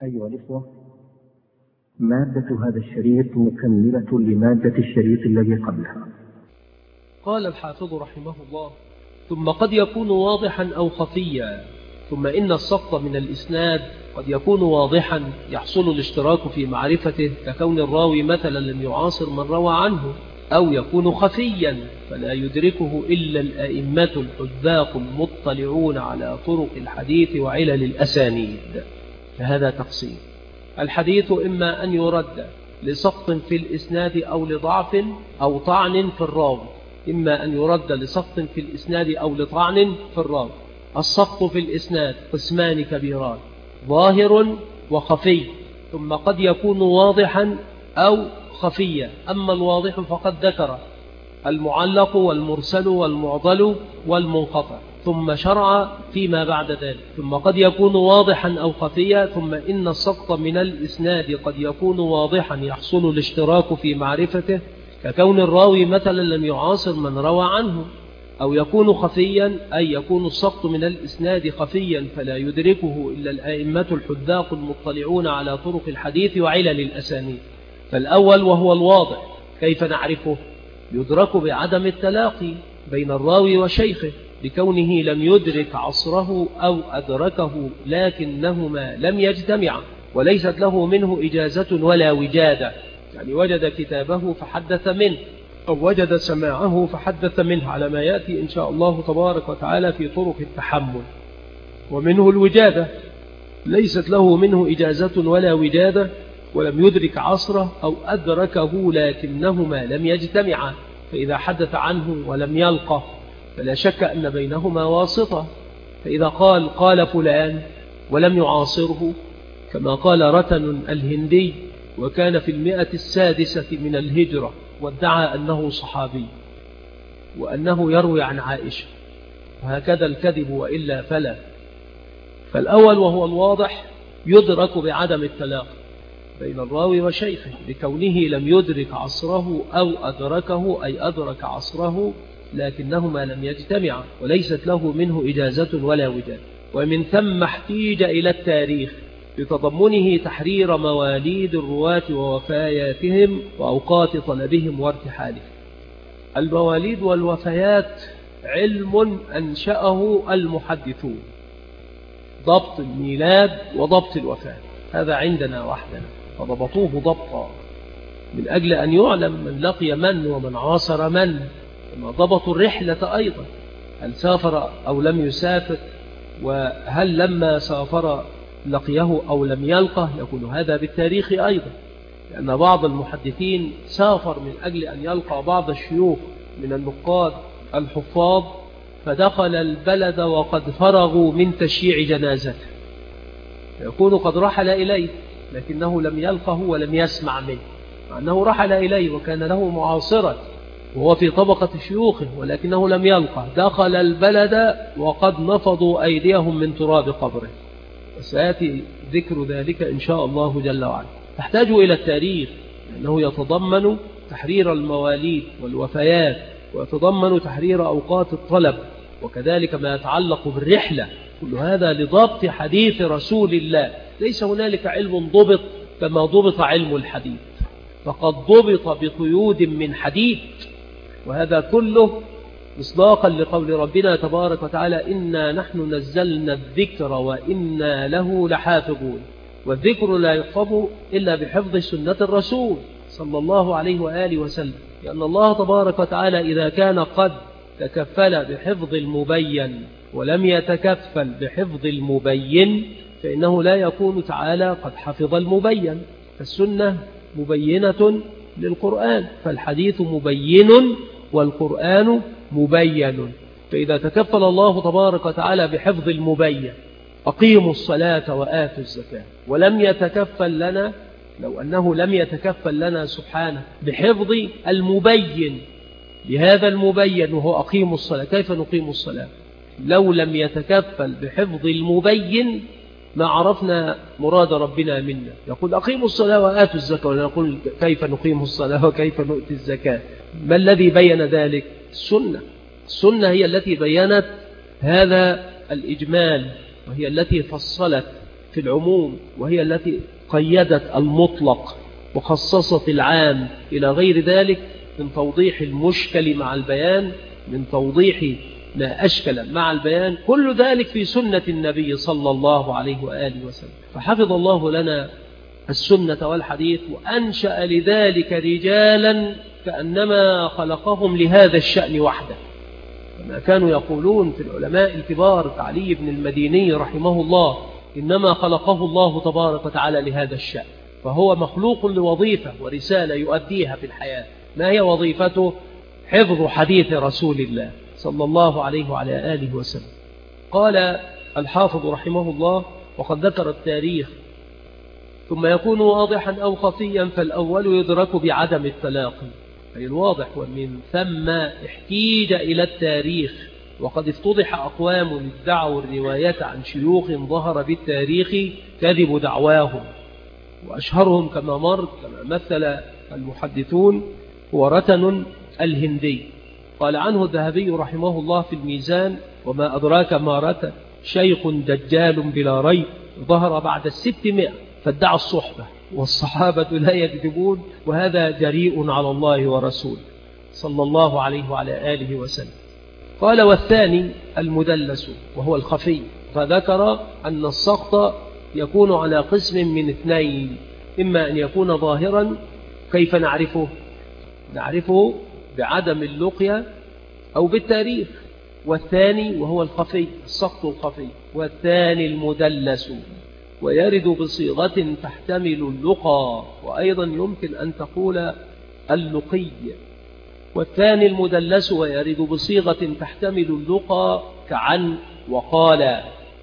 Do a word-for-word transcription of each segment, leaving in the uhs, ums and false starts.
أيها الإخوة، مادة هذا الشريط مكملة لمادة الشريط الذي قبلها. قال الحافظ رحمه الله: ثم قد يكون واضحا أو خفيا. ثم إن السقط من الإسناد قد يكون واضحا يحصل الاشتراك في معرفته، ككون الراوي مثلا لم يعاصر من روى عنه، أو يكون خفيا فلا يدركه إلا الأئمة الحذاق المطلعون على طرق الحديث وعلل الأسانيد. فهذا تقسيم. الحديث إما أن يرد لسقط في الإسناد أو لضعف أو طعن في الراوي، إما أن يرد لسقط في الإسناد أو لطعن في الراوي. السقط في الإسناد قسمان كبيران: ظاهر وخفي. ثم قد يكون واضحا أو خفيا. أما الواضح فقد ذكر المعلق والمرسل والمعضل والمنقطع، ثم شرع فيما بعد ذلك. ثم قد يكون واضحا أو خفيا. ثم إن السقط من الإسناد قد يكون واضحا يحصل الاشتراك في معرفته، ككون الراوي مثلا لم يعاصر من روى عنه، أو يكون خفيا أي يكون السقط من الإسناد خفيا فلا يدركه إلا الأئمة الحذاق المطلعون على طرق الحديث وعلل الأسانيد. فالأول وهو الواضح، كيف نعرفه؟ يدرك بعدم التلاقي بين الراوي وشيخه، بكونه لم يدرك عصره أو أدركه لكنهما لم يجتمعا، وليست له منه إجازة ولا وجادة، يعني وجد كتابه فحدث منه، أو وجد سماعه فحدث منه، على ما يأتي إن شاء الله تبارك وتعالى في طرق التحمل. ومنه الوجادة، ليست له منه إجازة ولا وجادة، ولم يدرك عصره أو أدركه لكنهما لم يجتمعا، فإذا حدث عنه ولم يلقه فلا شك أن بينهما واسطة. فإذا قال قال فلان ولم يعاصره، كما قال رتن الهندي وكان في المئة السادسة من الهجرة وادعى أنه صحابي وأنه يروي عن عائشة، وهكذا الكذب وإلا فلا. فالأول وهو الواضح يدرك بعدم التلاقي بين الراوي وشيخه، بكونه لم يدرك عصره أو أدركه أي أدرك عصره لكنهما لم يجتمعا، وليست له منه إجازة ولا وجاد. ومن ثم احتيج إلى التاريخ بتضمنه تحرير مواليد الرواة ووفياتهم وأوقات طلبهم وارتحالهم. المواليد والوفيات علم أنشأه المحدثون، ضبط الميلاد وضبط الوفاة، هذا عندنا وحدنا، فضبطوه ضبطا من أجل أن يعلم من لقي من ومن عاصر من. كما ضبطوا الرحلة أيضا، هل سافر أو لم يسافر، وهل لما سافر لقيه أو لم يلقه، يكون هذا بالتاريخ أيضا، لأن بعض المحدثين سافر من أجل أن يلقى بعض الشيوخ من النقاد الحفاظ، فدخل البلد وقد فرغوا من تشييع جنازته، يكون قد رحل إليه لكنه لم يلقه ولم يسمع منه، مع أنه رحل إليه وكان له معاصرة وهو في طبقة شيوخه، ولكنه لم يلقه. دخل البلد وقد نفضوا أيديهم من تراب قبره، وسيأتي ذكر ذلك إن شاء الله جل وعلا. تحتاج إلى التاريخ لأنه يتضمن تحرير المواليد والوفيات، ويتضمن تحرير أوقات الطلب، وكذلك ما يتعلق بالرحلة. كل هذا لضبط حديث رسول الله. ليس هنالك علم ضبط كما ضبط علم الحديث، فقد ضبط بقيود من حديث، وهذا كله مصداقا لقول ربنا تبارك وتعالى: إنا نحن نزلنا الذكر وإنا له لحافظون. والذكر لا يحفظ إلا بحفظ سنة الرسول صلى الله عليه وآله وسلم، لأن الله تبارك وتعالى إذا كان قد تكفل بحفظ المبين ولم يتكفل بحفظ المبين، فإنه لا يكون تعالى قد حفظ المبين. فالسنة مبينة للقرآن، فالحديث مبين والقرآن مبين. فإذا تكفل الله تبارك وتعالى بحفظ المبين، أقيموا الصلاة وآتوا الزكاة، ولم يتكفل لنا، لو أنه لم يتكفل لنا سبحانه بحفظ المبين لهذا المبين وهو أقيموا الصلاة، كيف نقيم الصلاة؟ لو لم يتكفل بحفظ المبين ما عرفنا مراد ربنا منا. يقول أقيموا الصلاة وآتوا الزكاة، ولا نقول كيف نقيم الصلاة وكيف نؤتي الزكاة؟ ما الذي بين ذلك؟ السنة. السنة هي التي بينت هذا الإجمال، وهي التي فصلت في العموم، وهي التي قيدت المطلق وخصصت العام إلى غير ذلك من توضيح المشكل مع البيان، من توضيح ما أشكل مع البيان، كل ذلك في سنة النبي صلى الله عليه وآله وسلم. فحفظ الله لنا السنة والحديث، وأنشأ لذلك رجالا كأنما خلقهم لهذا الشأن وحده، كما كانوا يقولون في العلماء الكبار كعلي بن المديني رحمه الله: إنما خلقه الله تبارك وتعالى لهذا الشأن، فهو مخلوق لوظيفة ورسالة يؤديها في الحياة. ما هي وظيفته؟ حفظ حديث رسول الله صلى الله عليه وعلى آله وسلم. قال الحافظ رحمه الله: وقد ذكر التاريخ ثم يكون واضحا أو خفيا، فالأول يدرك بعدم التلاقي، أي الواضح، ومن ثم احتيج إلى التاريخ. وقد افتضح أقوام ادعوا الرواية عن شيوخ ظهر بالتاريخ كذب دعواهم، وأشهرهم كما مر كما مثل المحدثون هو رتن الهندي. قال عنه الذهبي رحمه الله في الميزان: وما أدراك ما رتن، شيخ دجال بلا ريب، ظهر بعد الستمائة فادعى الصحبة، والصحابة لا يكذبون، وهذا جريء على الله ورسوله صلى الله عليه وعلى آله وسلم. قال: والثاني المدلس وهو الخفي، فذكر أن السقط يكون على قسم من اثنين: إما أن يكون ظاهرا، كيف نعرفه؟ نعرفه بعدم اللقيا أو بالتاريخ. والثاني وهو الخفي، السقط الخفي. والثاني المدلس، ويرد بصيغة تحتمل اللقى، وأيضا يمكن أن تقول اللقي. والثاني المدلس ويرد بصيغة تحتمل اللقى كعن وقال.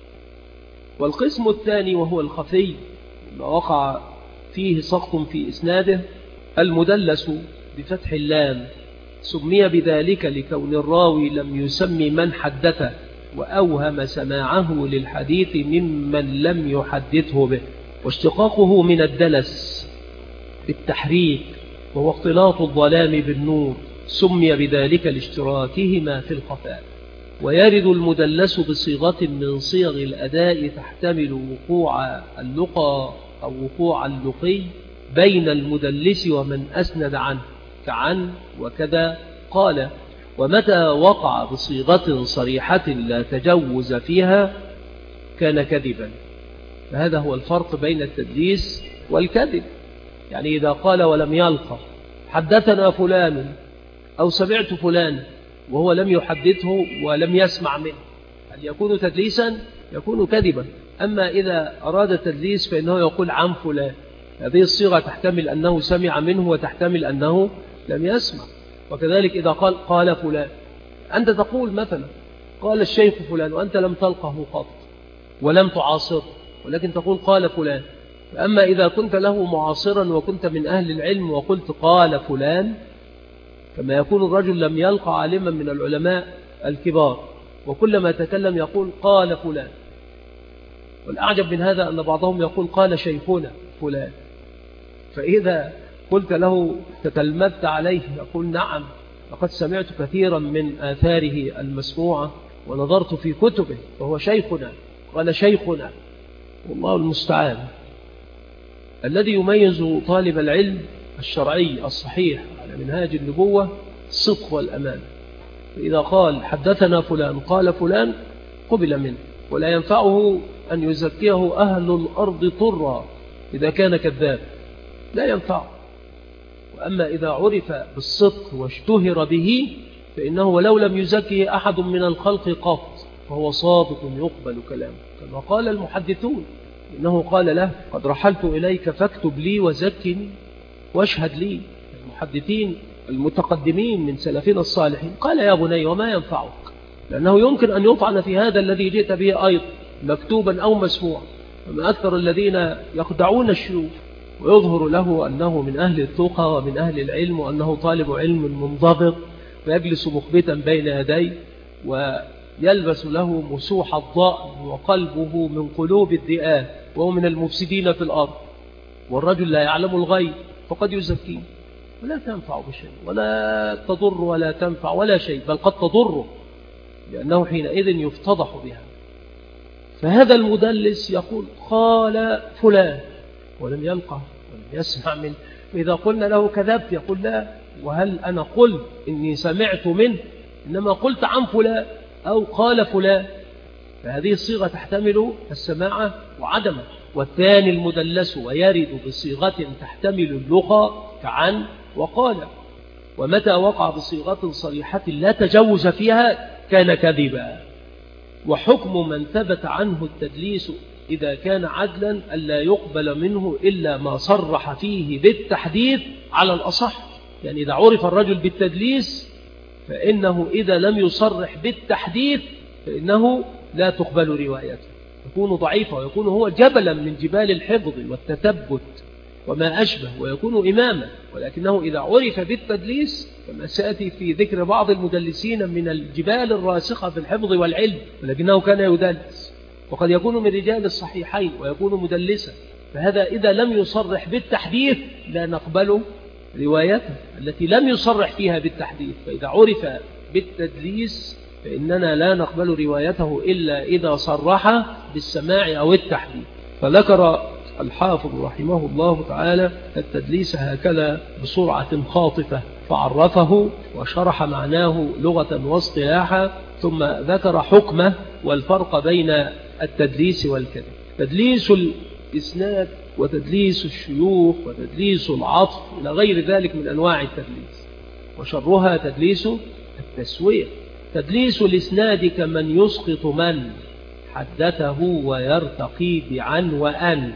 والقسم الثاني وهو الخفي ما وقع فيه سقط في إسناده، المدلس بفتح اللام، سمي بذلك لكون الراوي لم يسمي من حدثه، وأوهم سماعه للحديث ممن لم يحدثه به. واشتقاقه من الدلس بالتحريك، وهو اختلاط الظلام بالنور، سمي بذلك لاشتراكهما في الخفاء. ويرد المدلس بصيغة من صيغ الأداء تحتمل وقوع اللقى أو وقوع اللقي بين المدلس ومن أسند عنه كعن وكذا. قال: ومتى وقع بصيغة صريحة لا تجوز فيها كان كذبا. فهذا هو الفرق بين التدليس والكذب. يعني إذا قال ولم يلقى حدثنا فلان أو سمعت فلان وهو لم يحدثه ولم يسمع منه، هل يكون تدليسا؟ يكون كذبا. أما إذا أراد التدليس فإنه يقول عن فلان، هذه الصيغة تحتمل أنه سمع منه وتحتمل أنه لم يسمع. وكذلك إذا قال قال فلان، أنت تقول مثلا قال الشيخ فلان وأنت لم تلقه قط ولم تعاصره، ولكن تقول قال فلان. فأما إذا كنت له معاصرا وكنت من أهل العلم وقلت قال فلان، كما يكون الرجل لم يلقى عالما من العلماء الكبار وكلما تكلم يقول قال فلان. والأعجب من هذا أن بعضهم يقول قال شيخنا فلان، فإذا قلت له تتلمذت عليه يقول نعم، لقد سمعت كثيرا من آثاره المسموعة ونظرت في كتبه وهو شيخنا، قال شيخنا. والله المستعان. الذي يميز طالب العلم الشرعي الصحيح على منهاج النبوة الصدق والأمان. فإذا قال حدثنا فلان قال فلان قبل منه، ولا ينفعه أن يزكيه أهل الأرض طرا إذا كان كذاب، لا ينفعه. وأما إذا عرف بالصدق واشتهر به فإنه ولو لم يزكيه أحد من الخلق قط فهو صادق يقبل كلامه، كما قال المحدثون. إنه قال له قد رحلت إليك فاكتب لي وزكني واشهد لي. المحدثين المتقدمين من سلفنا الصالحين قال يا بني وما ينفعك، لأنه يمكن أن يطعن في هذا الذي جئت به أيضا مكتوبا أو مسموعا. وما أكثر الذين يخدعون الشيوخ ويظهر له أنه من أهل التقى ومن أهل العلم وأنه طالب علم منضبط، فيجلس مخبتا بين يديه ويلبس له مسوح الضأن وقلبه من قلوب الذئاب وهو من المفسدين في الأرض، والرجل لا يعلم الغيب فقد يزكيه، ولا تنفع بشيء ولا تضر ولا تنفع ولا شيء، بل قد تضره، لأنه حينئذ يفتضح بها. فهذا المدلس يقول قال فلان ولم يلقى ولم يسمع منه. إذا قلنا له كذبت يقول لا، وهل أنا قلت إني سمعت منه؟ إنما قلت عن فلان أو قال فلان. فهذه الصيغة تحتمل السماع وعدمه. والثاني المدلس ويرد بصيغة تحتمل اللغة كعن وقال، ومتى وقع بصيغة صريحة لا تجوز فيها كان كذبا. وحكم من ثبت عنه التدليس إذا كان عدلا ألا يقبل منه إلا ما صرح فيه بالتحديث على الأصح. يعني إذا عرف الرجل بالتدليس فإنه إذا لم يصرح بالتحديث فإنه لا تقبل روايته، يكون ضعيفا ويكون هو جبلا من جبال الحفظ والتثبت وما أشبه، ويكون إماما. ولكنه إذا عرف بالتدليس كما سأتي في ذكر بعض المدلسين من الجبال الراسخة في الحفظ والعلم، ولكنه كان يدلس، وقد يكون من رجال الصحيحين ويكون مدلسا، فهذا إذا لم يصرح بالتحديث لا نقبل روايته التي لم يصرح فيها بالتحديث. فإذا عرف بالتدليس فإننا لا نقبل روايته إلا إذا صرح بالسماع أو التحديث. فذكر الحافظ رحمه الله تعالى التدليس هكذا بسرعة خاطفة، فعرفه وشرح معناه لغة واصطلاحا، ثم ذكر حكمه والفرق بين التدليس والكذب. تدليس الإسناد وتدليس الشيوخ وتدليس العطف إلى غير ذلك من أنواع التدليس، وشرها تدليس التسوية. تدليس الإسناد كمن يسقط من حدثه ويرتقي بعن وأن،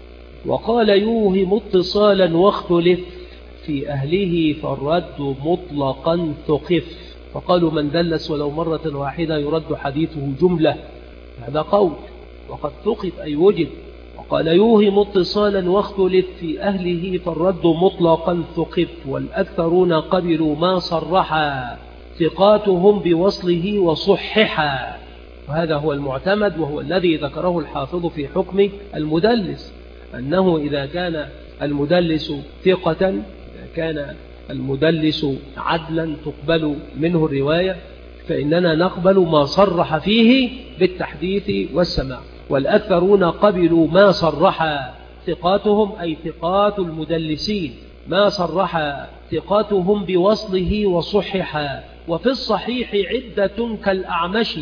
وقال يوهم اتصالا واختلف في أهله فالرد مطلقا ثقف. فقالوا من دلس ولو مرة واحدة يرد حديثه جملة، هذا قول، وقد ثقف أي وجد. وقال يوهم اتصالا واختلف في أهله فالرد مطلقا ثقف، والأكثرون قبلوا ما صرحا ثقاتهم بوصله وصححا. وهذا هو المعتمد، وهو الذي ذكره الحافظ في حكم المدلس، أنه إذا كان المدلس ثقة، إذا كان المدلس عدلا تقبل منه الرواية، فإننا نقبل ما صرح فيه بالتحديث والسماع. والأكثرون قبلوا ما صرح ثقاتهم أي ثقات المدلسين، ما صرح ثقاتهم بوصله وصححا. وفي الصحيح عدة كالأعمش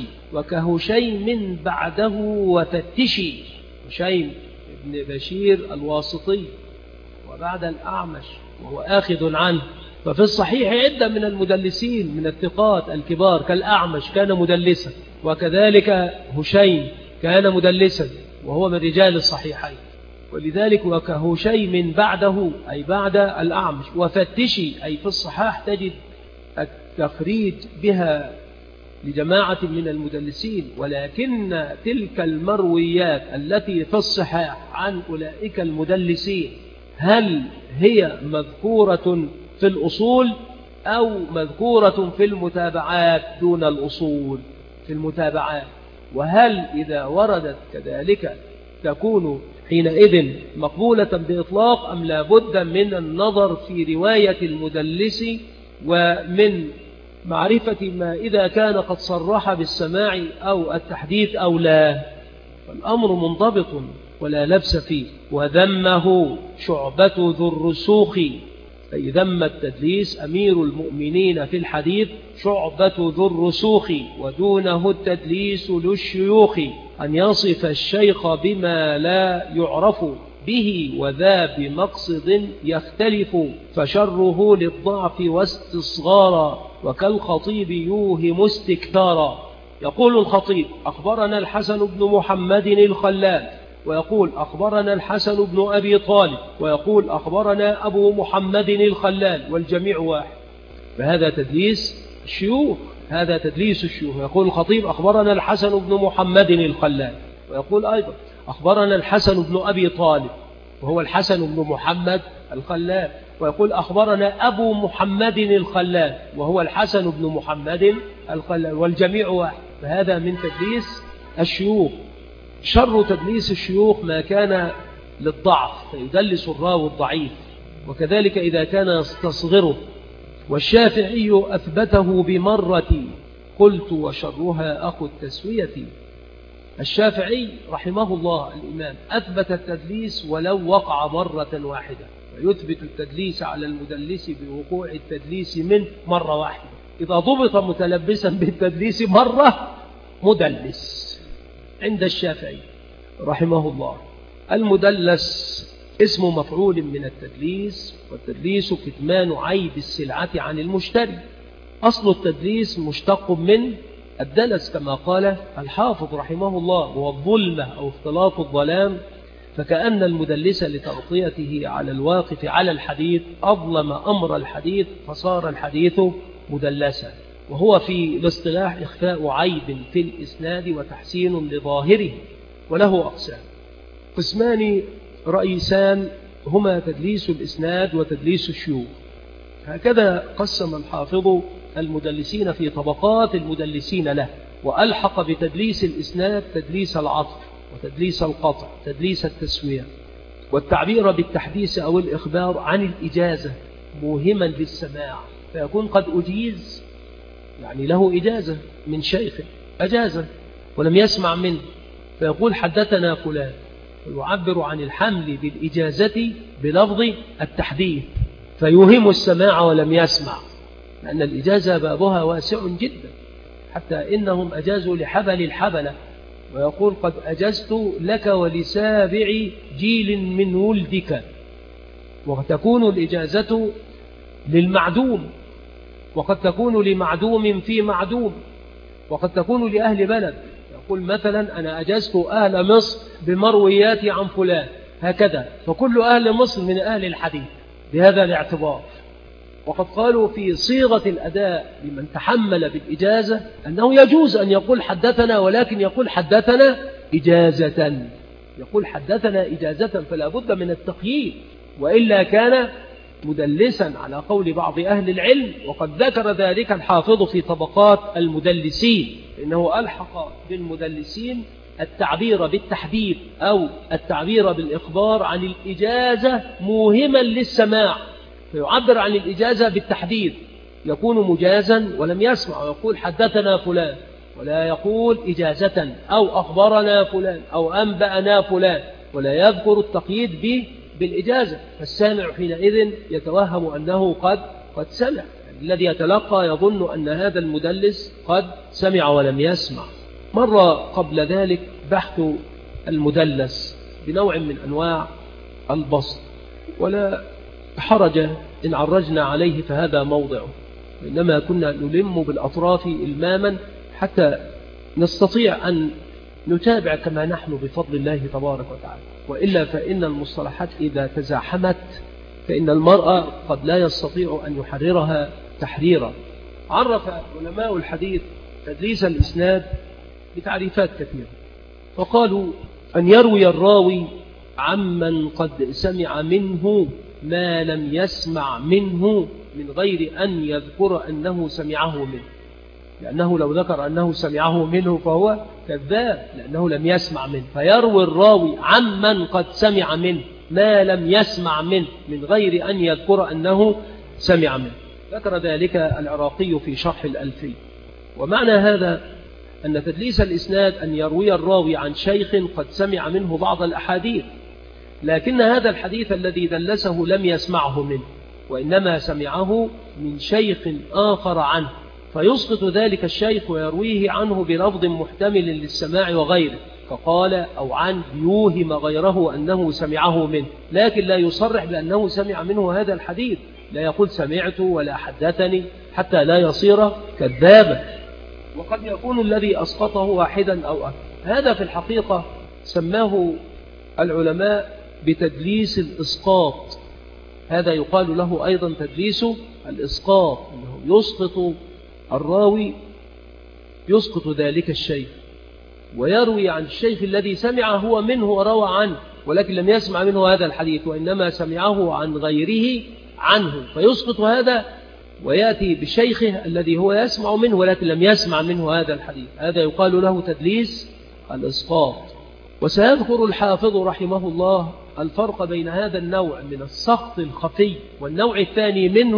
وكهشيم بعده وفتشي. هشيم بن بشير الواسطي وبعد الأعمش وهو آخذ عنه. ففي الصحيح عدة من المدلسين من الثقات الكبار، كالأعمش كان مدلسا، وكذلك هشيم كان مدلسا وهو من رجال الصحيحين. ولذلك وكهشيم بعده أي بعد الأعمش، وفتشي أي في الصحاح تجد التخريج بها لجماعة من المدلسين. ولكن تلك المرويات التي في الصحاح عن أولئك المدلسين هل هي مذكورة في الأصول أو مذكورة في المتابعات دون الأصول؟ في المتابعات. وهل إذا وردت كذلك تكون حينئذ مقبولة بإطلاق، أم لا بد من النظر في رواية المدلس ومن معرفة ما إذا كان قد صرح بالسماع أو التحديث أو لا؟ فالأمر منضبط ولا لبس فيه. وذمه شعبة ذو الرسوخ، أي ذم التدليس أمير المؤمنين في الحديث شعبة ذو الرسوخ، ودونه التدليس للشيوخ، أن يصف الشيخ بما لا يعرف به وذا بمقصد يختلف، فشره للضعف واستصغارا، وكالخطيب يوهم استكثارا. يقول الخطيب أخبرنا الحسن بن محمد الخلال، ويقول أخبرنا الحسن بن أبي طالب، ويقول أخبرنا أبو محمد الخلال، والجميع واحد. فهذا تدليس الشيوخ، هذا تدليس الشيوخ. يقول الخطيب أخبرنا الحسن بن محمد الخلال، ويقول أيضا أخبرنا الحسن بن أبي طالب وهو الحسن بن محمد الخلال، ويقول أخبرنا أبو محمد الخلال وهو الحسن بن محمد الخلال، والجميع واحد. فهذا من تدليس الشيوخ. شر تدليس الشيوخ ما كان للضعف فيدلس الراوي الضعيف، وكذلك إذا كان يستصغره. والشافعي أثبته بمرة قلت وشرها أخو التسوية، الشافعي رحمه الله الإمام أثبت التدليس ولو وقع مرة واحدة، ويثبت التدليس على المدلس بوقوع التدليس منه مرة واحدة. إذا ضبط متلبسا بالتدليس مرة مدلس عند الشافعي رحمه الله. المدلس اسم مفعول من التدليس، والتدليس كتمان عيب السلعة عن المشتري. أصل التدليس مشتق من الدلس كما قال الحافظ رحمه الله، هو الظلمة أو اختلاط الظلام، فكأن المدلس لتغطيته على الواقف على الحديث أظلم أمر الحديث فصار الحديث مدلسا. وهو في الاصطلاح إخفاء عيب في الإسناد وتحسين لظاهره، وله أقسام. قسمان رئيسان هما تدليس الإسناد وتدليس الشيوخ. هكذا قسم الحافظ المدلسين في طبقات المدلسين له، وألحق بتدليس الإسناد تدليس العطف وتدليس القطع، تدليس التسوية، والتعبير بالتحديث أو الإخبار عن الإجازة موهما للسماع، فيكون قد أجيز، يعني له إجازة من شيخ أجازة ولم يسمع منه، فيقول حدثنا فلان، ويعبر عن الحمل بالإجازة بلفظ التحديث فيوهم السماع ولم يسمع، لأن الإجازة بابها واسع جدا، حتى إنهم أجازوا لحبل الحبلة، ويقول قد أجزت لك ولسابع جيل من ولدك. وتكون الإجازة للمعدوم، وقد تكون لمعدوم في معدوم، وقد تكون لأهل بلد. يقول مثلا أنا أجزت أهل مصر بمروياتي عن فلان، هكذا، فكل أهل مصر من أهل الحديث بهذا الاعتبار. وقد قالوا في صيغة الأداء لمن تحمل بالإجازة أنه يجوز أن يقول حدثنا، ولكن يقول حدثنا إجازة، يقول حدثنا إجازة، فلا بد من التقييد، وإلا كان مدلسا على قول بعض أهل العلم. وقد ذكر ذلك الحافظ في طبقات المدلسين، إنه ألحق بالمدلسين التعبير بالتحديد أو التعبير بالإخبار عن الإجازة موهما للسماع، فيعبر عن الإجازة بالتحديد، يكون مجازا ولم يسمع، ويقول حدثنا فلان، ولا يقول إجازة أو أخبرنا فلان أو أنبأنا فلان، ولا يذكر التقييد به بالإجازة، فالسامع حينئذ يتوهم أنه قد قد سمع، يعني الذي يتلقى يظن أن هذا المدلس قد سمع ولم يسمع. مر قبل ذلك بحث المدلس بنوع من أنواع البسط، ولا حرج إن عرجنا عليه فهذا موضعه، إنما كنا نلم بالأطراف إلماما حتى نستطيع أن نتابع كما نحن بفضل الله تبارك وتعالى، وإلا فإن المصطلحات إذا تزاحمت فإن المرأة قد لا يستطيع أن يحررها تحريرا. عرف علماء الحديث تدليس الإسناد بتعريفات كثيرة، فقالوا أن يروي الراوي عمن قد سمع منه ما لم يسمع منه من غير أن يذكر أنه سمعه منه، لأنه لو ذكر أنه سمعه منه فهو كذاب، لأنه لم يسمع منه، فيروي الراوي عمن قد سمع منه ما لم يسمع منه من غير أن يذكر أنه سمع منه. ذكر ذلك العراقي في شرح الألفي. ومعنى هذا أن تدليس الإسناد أن يروي الراوي عن شيخ قد سمع منه بعض الأحاديث، لكن هذا الحديث الذي دلسه لم يسمعه منه، وإنما سمعه من شيخ آخر عنه، فيسقط ذلك الشيخ ويرويه عنه بلفظ محتمل للسماع وغيره، فقال أو عن يوهم غيره أنه سمعه منه، لكن لا يصرح بأنه سمع منه هذا الحديث، لا يقول سمعت ولا حدثني حتى لا يصير كذابا. وقد يكون الذي أسقطه واحدا أو أكثر. هذا في الحقيقة سماه العلماء بتدليس الإسقاط، هذا يقال له أيضا تدليس الإسقاط، أنه يسقط الراوي، يسقط ذلك الشيخ ويروي عن الشيخ الذي سمع هو منه وروى عنه، ولكن لم يسمع منه هذا الحديث، وإنما سمعه عن غيره عنه، فيسقط هذا ويأتي بشيخه الذي هو يسمع منه ولكن لم يسمع منه هذا الحديث، هذا يقال له تدليس الإسقاط. وسيذكر الحافظ رحمه الله الفرق بين هذا النوع من السقط الخفي والنوع الثاني منه،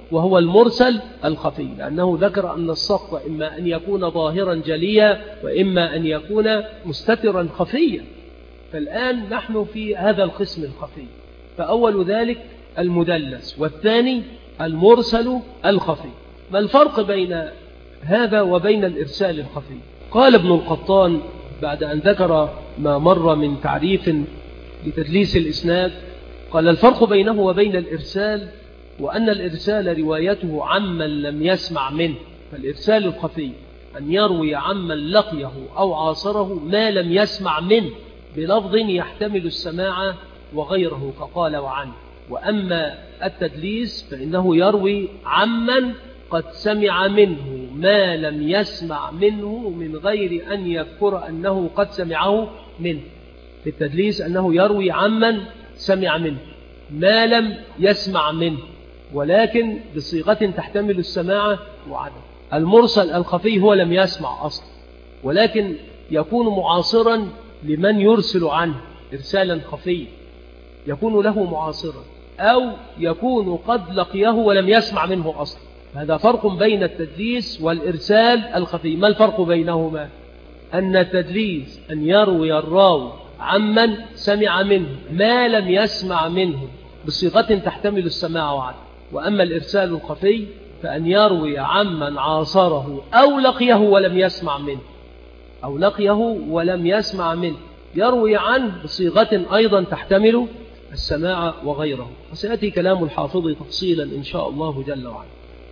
وهو المرسل الخفي، لأنه ذكر أن السقط إما أن يكون ظاهرا جليا وإما أن يكون مستترا خفيا. فالآن نحن في هذا القسم الخفي، فأول ذلك المدلس والثاني المرسل الخفي. ما الفرق بين هذا وبين الإرسال الخفي؟ قال ابن القطان بعد أن ذكر ما مر من تعريف لتدليس الإسناد، قال الفرق بينه وبين الإرسال وأن الإرسال روايته عمن لم يسمع منه، فالإرسال الخفي أن يروي عمن لقيه أو عاصره ما لم يسمع منه بلفظ يحتمل السماع وغيره كقال وعنه. وأما التدليس فإنه يروي عمن قد سمع منه ما لم يسمع منه من غير أن يذكر أنه قد سمعه منه. في التدليس أنه يروي عمن سمع منه ما لم يسمع منه، ولكن بصيغة تحتمل السماع وعدم. المرسل الخفي هو لم يسمع أصلا، ولكن يكون معاصرا لمن يرسل عنه إرسالا خفيا، يكون له معاصرا، أو يكون قد لقيه ولم يسمع منه أصلا. هذا فرق بين التدليس والإرسال الخفي. ما الفرق بينهما؟ أن التدليس أن يروي الراوي عمن سمع منه ما لم يسمع منه بصيغة تحتمل السماع وعدم. وأما الإرسال الخفي فأن يروي عمن عاصره أو لقيه ولم يسمع منه، أو لقيه ولم يسمع منه، يروي عنه بصيغة أيضا تحتمل السماع وغيره. وسيأتي كلام الحافظ تفصيلا إن شاء الله جل وعلا.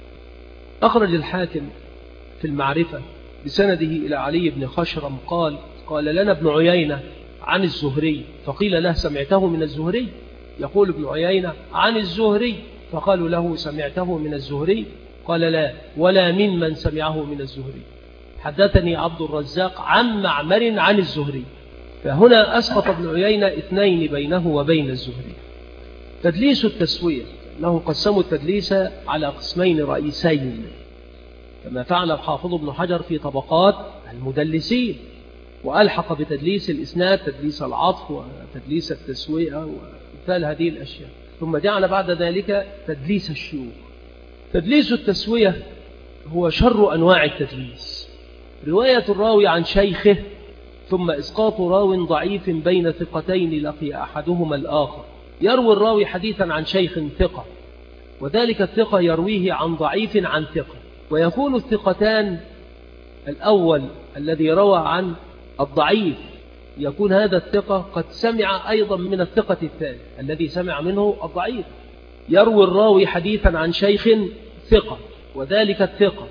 أخرج الحاكم في المعرفة بسنده إلى علي بن خشرم قال قال لنا ابن عيينة عن الزهري، فقيل له سمعته من الزهري؟ يقول ابن عيينة عن الزهري، فقالوا له سمعته من الزهري؟ قال لا، ولا من من سمعه من الزهري. حدثني عبد الرزاق عن معمر عن الزهري. فهنا أسقط ابن عيينة اثنين بينه وبين الزهري. تدليس التسوية، أنه قسموا التدليس على قسمين رئيسين كما فعل الحافظ ابن حجر في طبقات المدلسين، وألحق بتدليس الإسناد تدليس العطف وتدليس التسوية ومثال هذه الأشياء، ثم جعل بعد ذلك تدليس الشيوخ. تدليس التسوية هو شر أنواع التدليس، رواية الراوي عن شيخه ثم إسقاط راو ضعيف بين ثقتين لقي أحدهما الآخر. يروي الراوي حديثا عن شيخ ثقة، وذلك الثقة يرويه عن ضعيف عن ثقة، ويكون الثقتان الأول الذي روى عن الضعيف يكون هذا الثقة قد سمع أيضا من الثقة الثاني الذي سمع منه الضعيف. يروي الراوي حديثا عن شيخ ثقة، وذلك الثقة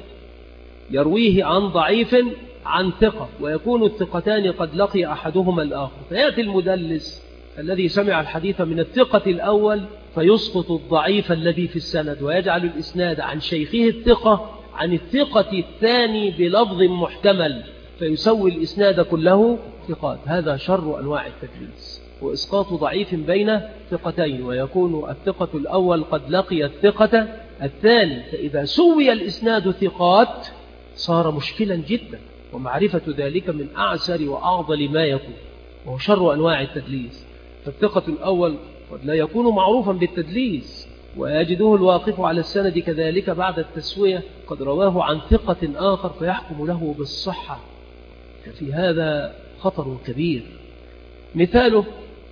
يرويه عن ضعيف عن ثقة، ويكون الثقتان قد لقي أحدهما الآخر. فيأتي المدلس الذي سمع الحديث من الثقة الأول فيسقط الضعيف الذي في السند، ويجعل الإسناد عن شيخه الثقة عن الثقة الثاني بلفظ محتمل، فيسوي الإسناد كله ثقات. هذا شر أنواع التدليس، وإسقاط ضعيف بين ثقتين، ويكون الثقة الأول قد لقي الثقة الثاني، فإذا سوي الإسناد ثقات صار مشكلا جدا، ومعرفة ذلك من أعسر وأعضل ما يكون، وهو شر أنواع التدليس. فالثقة الأول قد لا يكون معروفا بالتدليس، ويجده الواقف على السند كذلك بعد التسوية قد رواه عن ثقة آخر فيحكم له بالصحة، ففي هذا خطر كبير. مثاله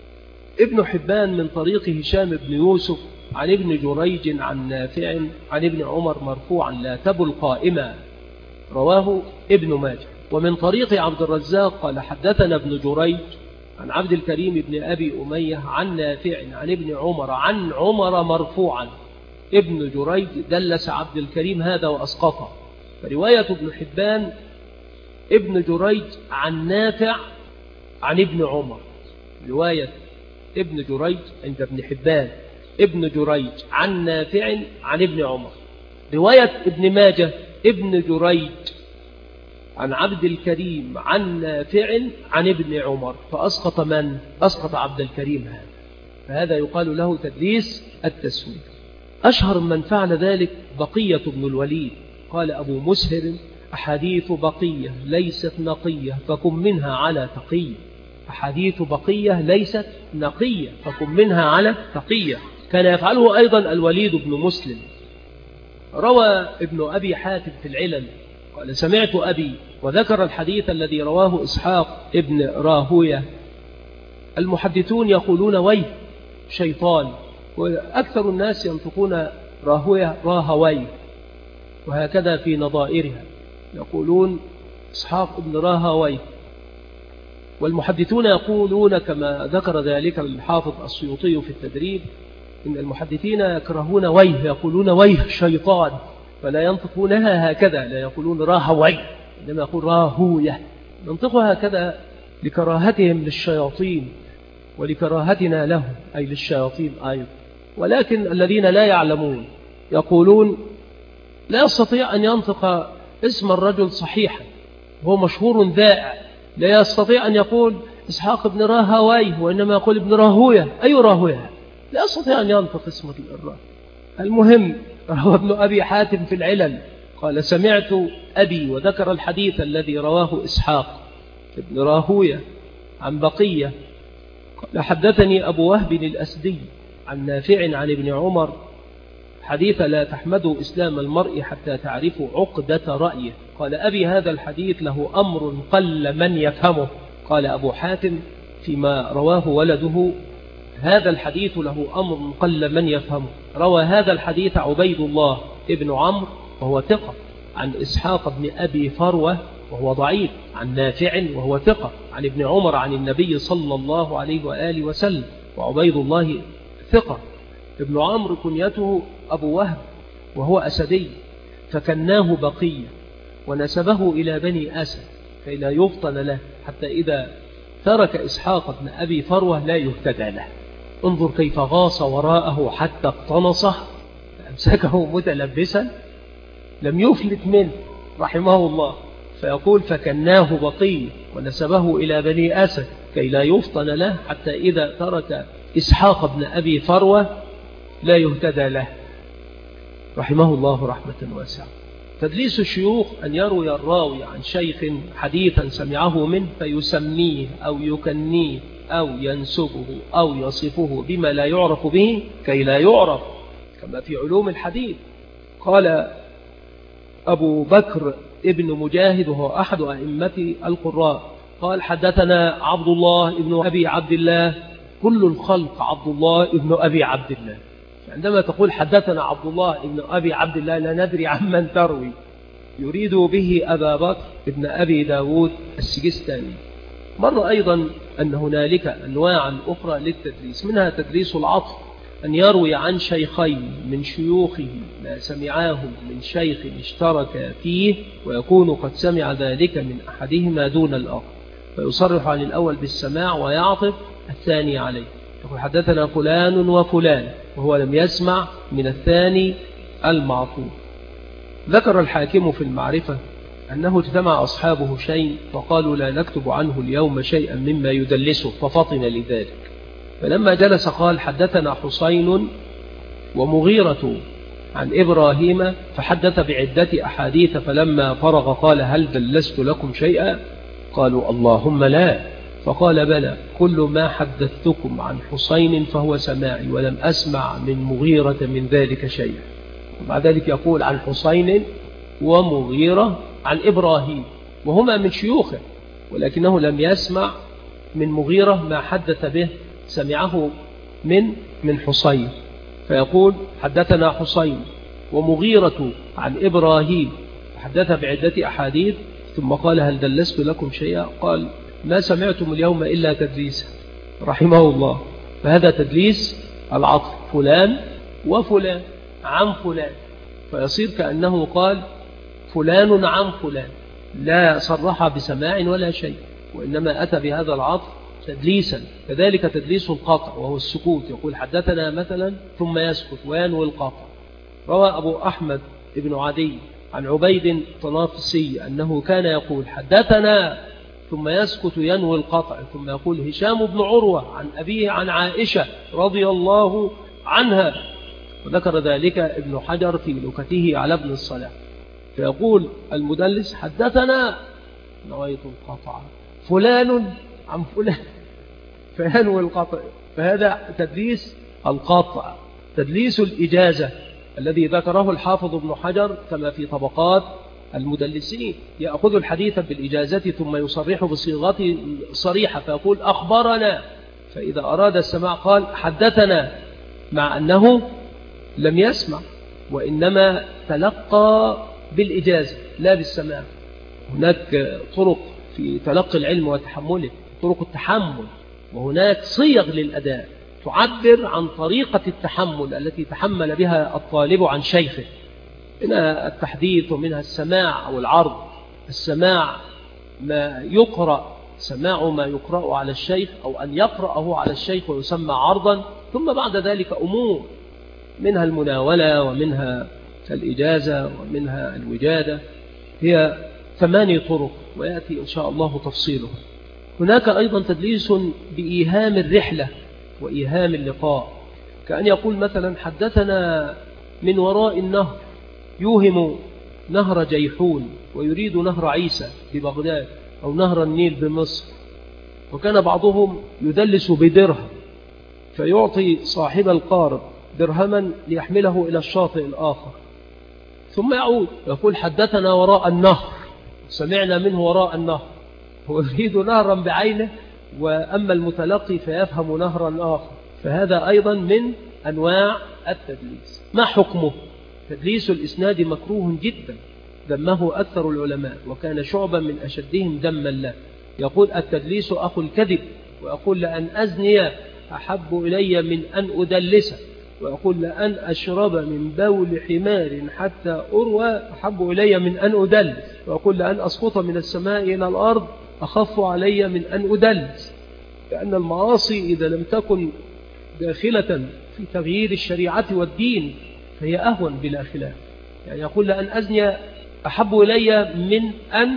ابن حبان من طريق هشام بن يوسف عن ابن جريج عن نافع عن ابن عمر مرفوعا لا تبل قائما، رواه ابن ماجه. ومن طريق عبد الرزاق قال حدثنا ابن جريج عن عبد الكريم بن أبي أمية عن نافع عن ابن عمر عن عمر مرفوعا. ابن جريج دلس عبد الكريم هذا وأسقطه. فرواية ابن حبان ابن جريج عن نافع عن ابن عمر، رواية ابن جريج عند ابن حبان ابن جريج عن نافع عن ابن عمر. رواية ابن ماجه ابن جريج عن عبد الكريم عن نافع عن ابن عمر، فأسقط من؟ أسقط عبد الكريم هذا، فهذا يقال له تدليس التسوية. أشهر من فعل ذلك بقية بن الوليد. قال أبو مسهر أحاديث بقية ليست نقية فكن منها على تقية. أحاديث بقية ليست نقية فكن منها على تقية. كان يفعله أيضا الوليد بن مسلم روى ابن أبي حاتم في العلل قال سمعت أبي، وذكر الحديث الذي رواه إسحاق ابن راهوية. المحدثون يقولون ويه شيطان، وأكثر الناس ينطقون راهوية راهويه، وهكذا في نظائرها يقولون إسحاق ابن راهويه. والمحدثون يقولون كما ذكر ذلك الحافظ السيوطي في التدريب إن المحدثين يكرهون ويه، يقولون ويه شيطان، فلا ينطقونها هكذا، لا يقولون راهويه، إنما يقول راهوية، ينطقها هكذا لكراهتهم للشياطين ولكراهتنا لهم أي للشياطين أيضا. ولكن الذين لا يعلمون يقولون لا يستطيع أن ينطق اسم الرجل صحيحا، هو مشهور ذائع، لا يستطيع أن يقول إسحاق ابن راهويه وإنما يقول ابن راهوية. أي راهوية؟ لا يستطيع أن ينطق اسم الراهوية. المهم روى ابن أبي حاتم في العلل قال سمعت أبي، وذكر الحديث الذي رواه إسحاق ابن راهوية عن بقية قال حدثني أبو وهب الأسدي عن نافع عن ابن عمر حديث لا تحمدوا إسلام المرء حتى تعرفوا عقدة رأيه. قال أبي هذا الحديث له أمر قل من يفهمه. قال أبو حاتم فيما رواه ولده هذا الحديث له أمر قل من يفهمه. روى هذا الحديث عبيد الله ابن عمرو وهو ثقة عن إسحاق بن أبي فروة وهو ضعيف عن نافع وهو ثقة عن ابن عمر عن النبي صلى الله عليه وآله وسلم، وعبيد الله ثقة. ابن عمرو كنيته أبو وهب وهو أسدي، فكناه بقية ونسبه إلى بني أسد كي لا يفطن له، حتى إذا ترك إسحاق بن أبي فروة لا يهتدى له. انظر كيف غاص وراءه حتى اقتنصه فأمسكه متلبسا لم يفلت منه رحمه الله. فيقول فكناه بقية ونسبه إلى بني أسد كي لا يفطن له، حتى إذا ترك إسحاق بن أبي فروة لا يهتدى له رحمه الله رحمة واسعة. تدليس الشيوخ أن يروي الراوي عن شيخ حديثا سمعه منه فيسميه أو يكنيه أو ينسبه أو يصفه بما لا يعرف به كي لا يعرف، كما في علوم الحديث. قال أبو بكر ابن مجاهد وهو أحد أئمة القراء قال حدثنا عبد الله ابن أبي عبد الله، كل الخلق عبد الله ابن أبي عبد الله. عندما تقول حدثنا عبد الله ابن أبي عبد الله لا ندري عمن تروي، يريد به أبا بكر ابن أبي داود السجستاني. مر أيضا أن هنالك أنواعا أخرى للتدريس، منها تدريس العطف، أن يروي عن شيخين من شيوخه ما سمعاه من شيخ اشترك فيه ويكون قد سمع ذلك من أحدهما دون الآخر، فيصرح عن الأول بالسماع ويعطف الثاني عليه، يقول حدثنا فلان وفلان وهو لم يسمع من الثاني المعطوف. ذكر الحاكم في المعرفة أنه اجتمع أصحابه شيء فقالوا لا نكتب عنه اليوم شيئا مما يدلسه، ففطن لذلك. فلما جلس قال حدثنا حسين ومغيرة عن إبراهيم، فحدث بعدة أحاديث، فلما فرغ قال هل دلست لكم شيئا؟ قالوا اللهم لا. فقال بلى، كل ما حدثتكم عن حسين فهو سماعي ولم أسمع من مغيرة من ذلك شيئا. ومع ذلك يقول عن حسين ومغيرة عن إبراهيم وهما من شيوخه، ولكنه لم يسمع من مغيرة ما حدث به سمعه من من حسين. فيقول حدثنا حسين ومغيرة عن إبراهيم، حدث بعدة أحاديث، ثم قال هل دلست لكم شيئا؟ قال ما سمعتم اليوم إلا تدليسا رحمه الله. فهذا تدليس العطف، فلان وفلان عن فلان، فيصير كأنه قال فلان عن فلان، لا صرح بسماع ولا شيء، وإنما أتى بهذا العطف تدليسا. كذلك تدليس القطع وهو السكوت، يقول حدثنا مثلا ثم يسكت وينوي القطع. روى أبو أحمد ابن عدي عن عبيد طنافسي أنه كان يقول حدثنا ثم يسكت ينوي القطع، ثم يقول هشام بن عروة عن أبيه عن عائشة رضي الله عنها، وذكر ذلك ابن حجر في نكته على ابن الصلاح. فيقول المدلس حدثنا نويت القطع فلان عن فلان فينوي القطع. فهذا تدليس القطع. تدليس الإجازة الذي ذكره الحافظ ابن حجر كما في طبقات المدلسين، يأخذ الحديث بالإجازة ثم يصرح بصيغة صريحة فيقول أخبرنا، فإذا أراد السماع قال حدثنا، مع أنه لم يسمع وإنما تلقى بالإجازة لا بالسماع. هناك طرق في تلقي العلم وتحمله، طرق التحمل، وهناك صيغ للأداء تعبر عن طريقة التحمل التي تحمل بها الطالب عن شيخه، منها التحديث ومنها السماع أو العرض. السماع ما يقرأ، سماع ما يقرأ على الشيخ أو أن يقرأه على الشيخ ويسمى عرضا، ثم بعد ذلك أمور منها المناولة ومنها الإجازة ومنها الوجادة، هي ثماني طرق ويأتي إن شاء الله تفصيله. هناك أيضا تدليس بإيهام الرحلة وإيهام اللقاء، كأن يقول مثلا حدثنا من وراء النهر، يوهم نهر جيحون ويريد نهر عيسى ببغداد أو نهر النيل بمصر. وكان بعضهم يدلس بدرهم فيعطي صاحب القارب درهما ليحمله إلى الشاطئ الآخر، ثم يعود ويقول حدثنا وراء النهر، سمعنا منه وراء النهر، هو يريد نهرا بعينه، وأما المتلقي فيفهم نهرا آخر. فهذا أيضا من أنواع التدليس. ما حكمه؟ تدليس الإسناد مكروه جدا، ذمه أكثر العلماء، وكان شعبا من أشدهم ذما له. يقول التدليس أخو الكذب، ويقول لأن أزني أحب إلي من أن أدلس، ويقول لأن أشرب من بول حمار حتى أروى أحب إلي من أن أدلس، ويقول لأن أسقط من السماء إلى الأرض أخف علي من أن أدلس. لأن المعاصي إذا لم تكن داخلة في تغيير الشريعة والدين فهي أهون بلا خلاف. يعني يقول لأن أزني أحب إلي من أن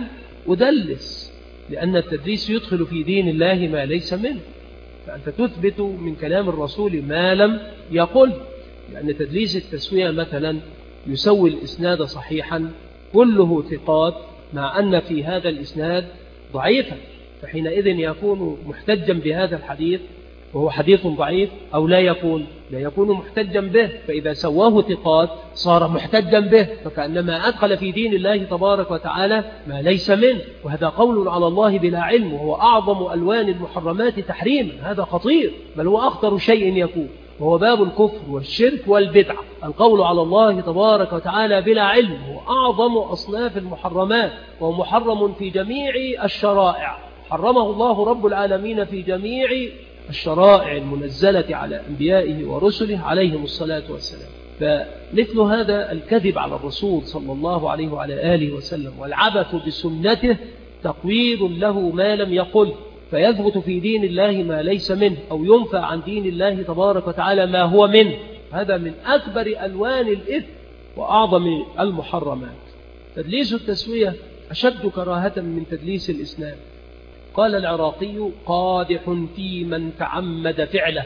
أدلس، لأن التدليس يدخل في دين الله ما ليس منه، فأنت تثبت من كلام الرسول ما لم يقل. لأن تدليس التسوية مثلا يسوي الإسناد صحيحا كله ثقات، مع أن في هذا الإسناد ضعيفا، فحينئذ يكون محتجا بهذا الحديث وهو حديث ضعيف، أو لا يكون لا يكون محتجا به. فإذا سواه ثقات صار محتجا به، فكأنما أدخل في دين الله تبارك وتعالى ما ليس منه، وهذا قول على الله بلا علم، وهو أعظم ألوان المحرمات تحريما. هذا خطير، بل هو أخطر شيء يكون، وهو باب الكفر والشرك والبدعة. القول على الله تبارك وتعالى بلا علم هو أعظم أصناف المحرمات، وهو محرم في جميع الشرائع، حرمه الله رب العالمين في جميع الشرائع المنزلة على أنبيائه ورسله عليهم الصلاة والسلام. فمثل هذا الكذب على الرسول صلى الله عليه وعلى آله وسلم والعبث بسنته تقويض له ما لم يقل، فيثبت في دين الله ما ليس منه، أو ينفى عن دين الله تبارك وتعالى ما هو منه. هذا من أكبر ألوان الإثم وأعظم المحرمات. تدليس التسوية أشد كراهة من تدليس الإسناد. قال العراقي قادح في من تعمد فعله.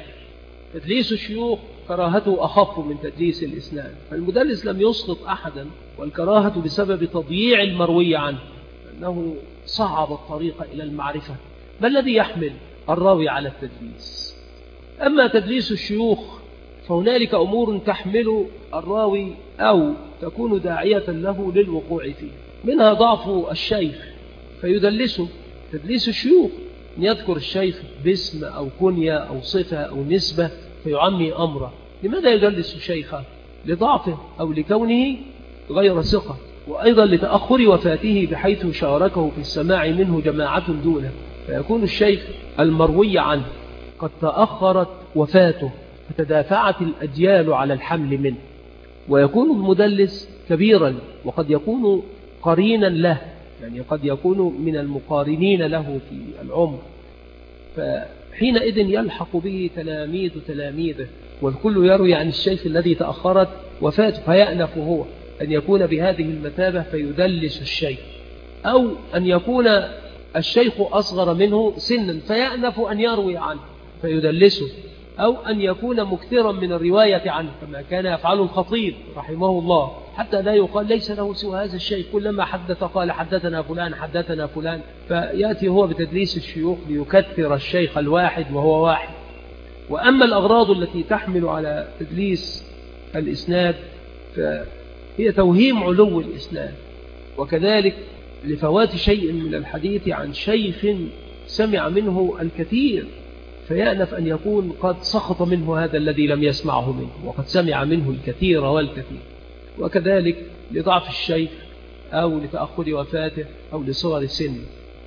تدليس الشيوخ كراهته أخف من تدليس الإسناد، فالمدلس لم يسقط أحدا، والكراهة بسبب تضييع المروي عنه، أنه صعب الطريق إلى المعرفة. ما الذي يحمل الراوي على التدليس؟ أما تدليس الشيوخ فهنالك أمور تحمل الراوي أو تكون داعية له للوقوع فيه، منها ضعف الشيخ فيدلسه. تدليس الشيوخ أن يذكر الشيخ باسم أو كنية أو صفة أو نسبة فيعمي أمره. لماذا يدلس شيخه؟ لضعفه أو لكونه غير ثقة، وأيضا لتأخر وفاته بحيث شاركه في السماع منه جماعة دونه، فيكون الشيخ المروي عنه قد تأخرت وفاته فتدافعت الأجيال على الحمل منه، ويكون المدلس كبيرا وقد يكون قرينا له، يعني قد يكون من المقارنين له في العمر، فحينئذ يلحق به تلاميذ تلاميذه، والكل يروي عن الشيخ الذي تأخرت وفاته، فيأنف هو أن يكون بهذه المثابة فيدلس الشيخ، أو أن يكون الشيخ أصغر منه سنا فيأنف أن يروي عنه فيدلسه، أو أن يكون مكثرا من الرواية عنه كما كان يفعل الخطيب رحمه الله، حتى لا يقال ليس له سوى هذا الشيخ، كلما حدث قال حدثنا فلان حدثنا فلان، فيأتي هو بتدليس الشيوخ ليكثر الشيخ الواحد وهو واحد. وأما الأغراض التي تحمل على تدليس الإسناد فهي توهيم علو الإسناد، وكذلك لفوات شيء من الحديث عن شيخ سمع منه الكثير، فيأنف أن يكون قد سخط منه هذا الذي لم يسمعه منه وقد سمع منه الكثير والكثير. وكذلك لضعف الشيخ أو لتأخر وفاته أو لصغر سنه.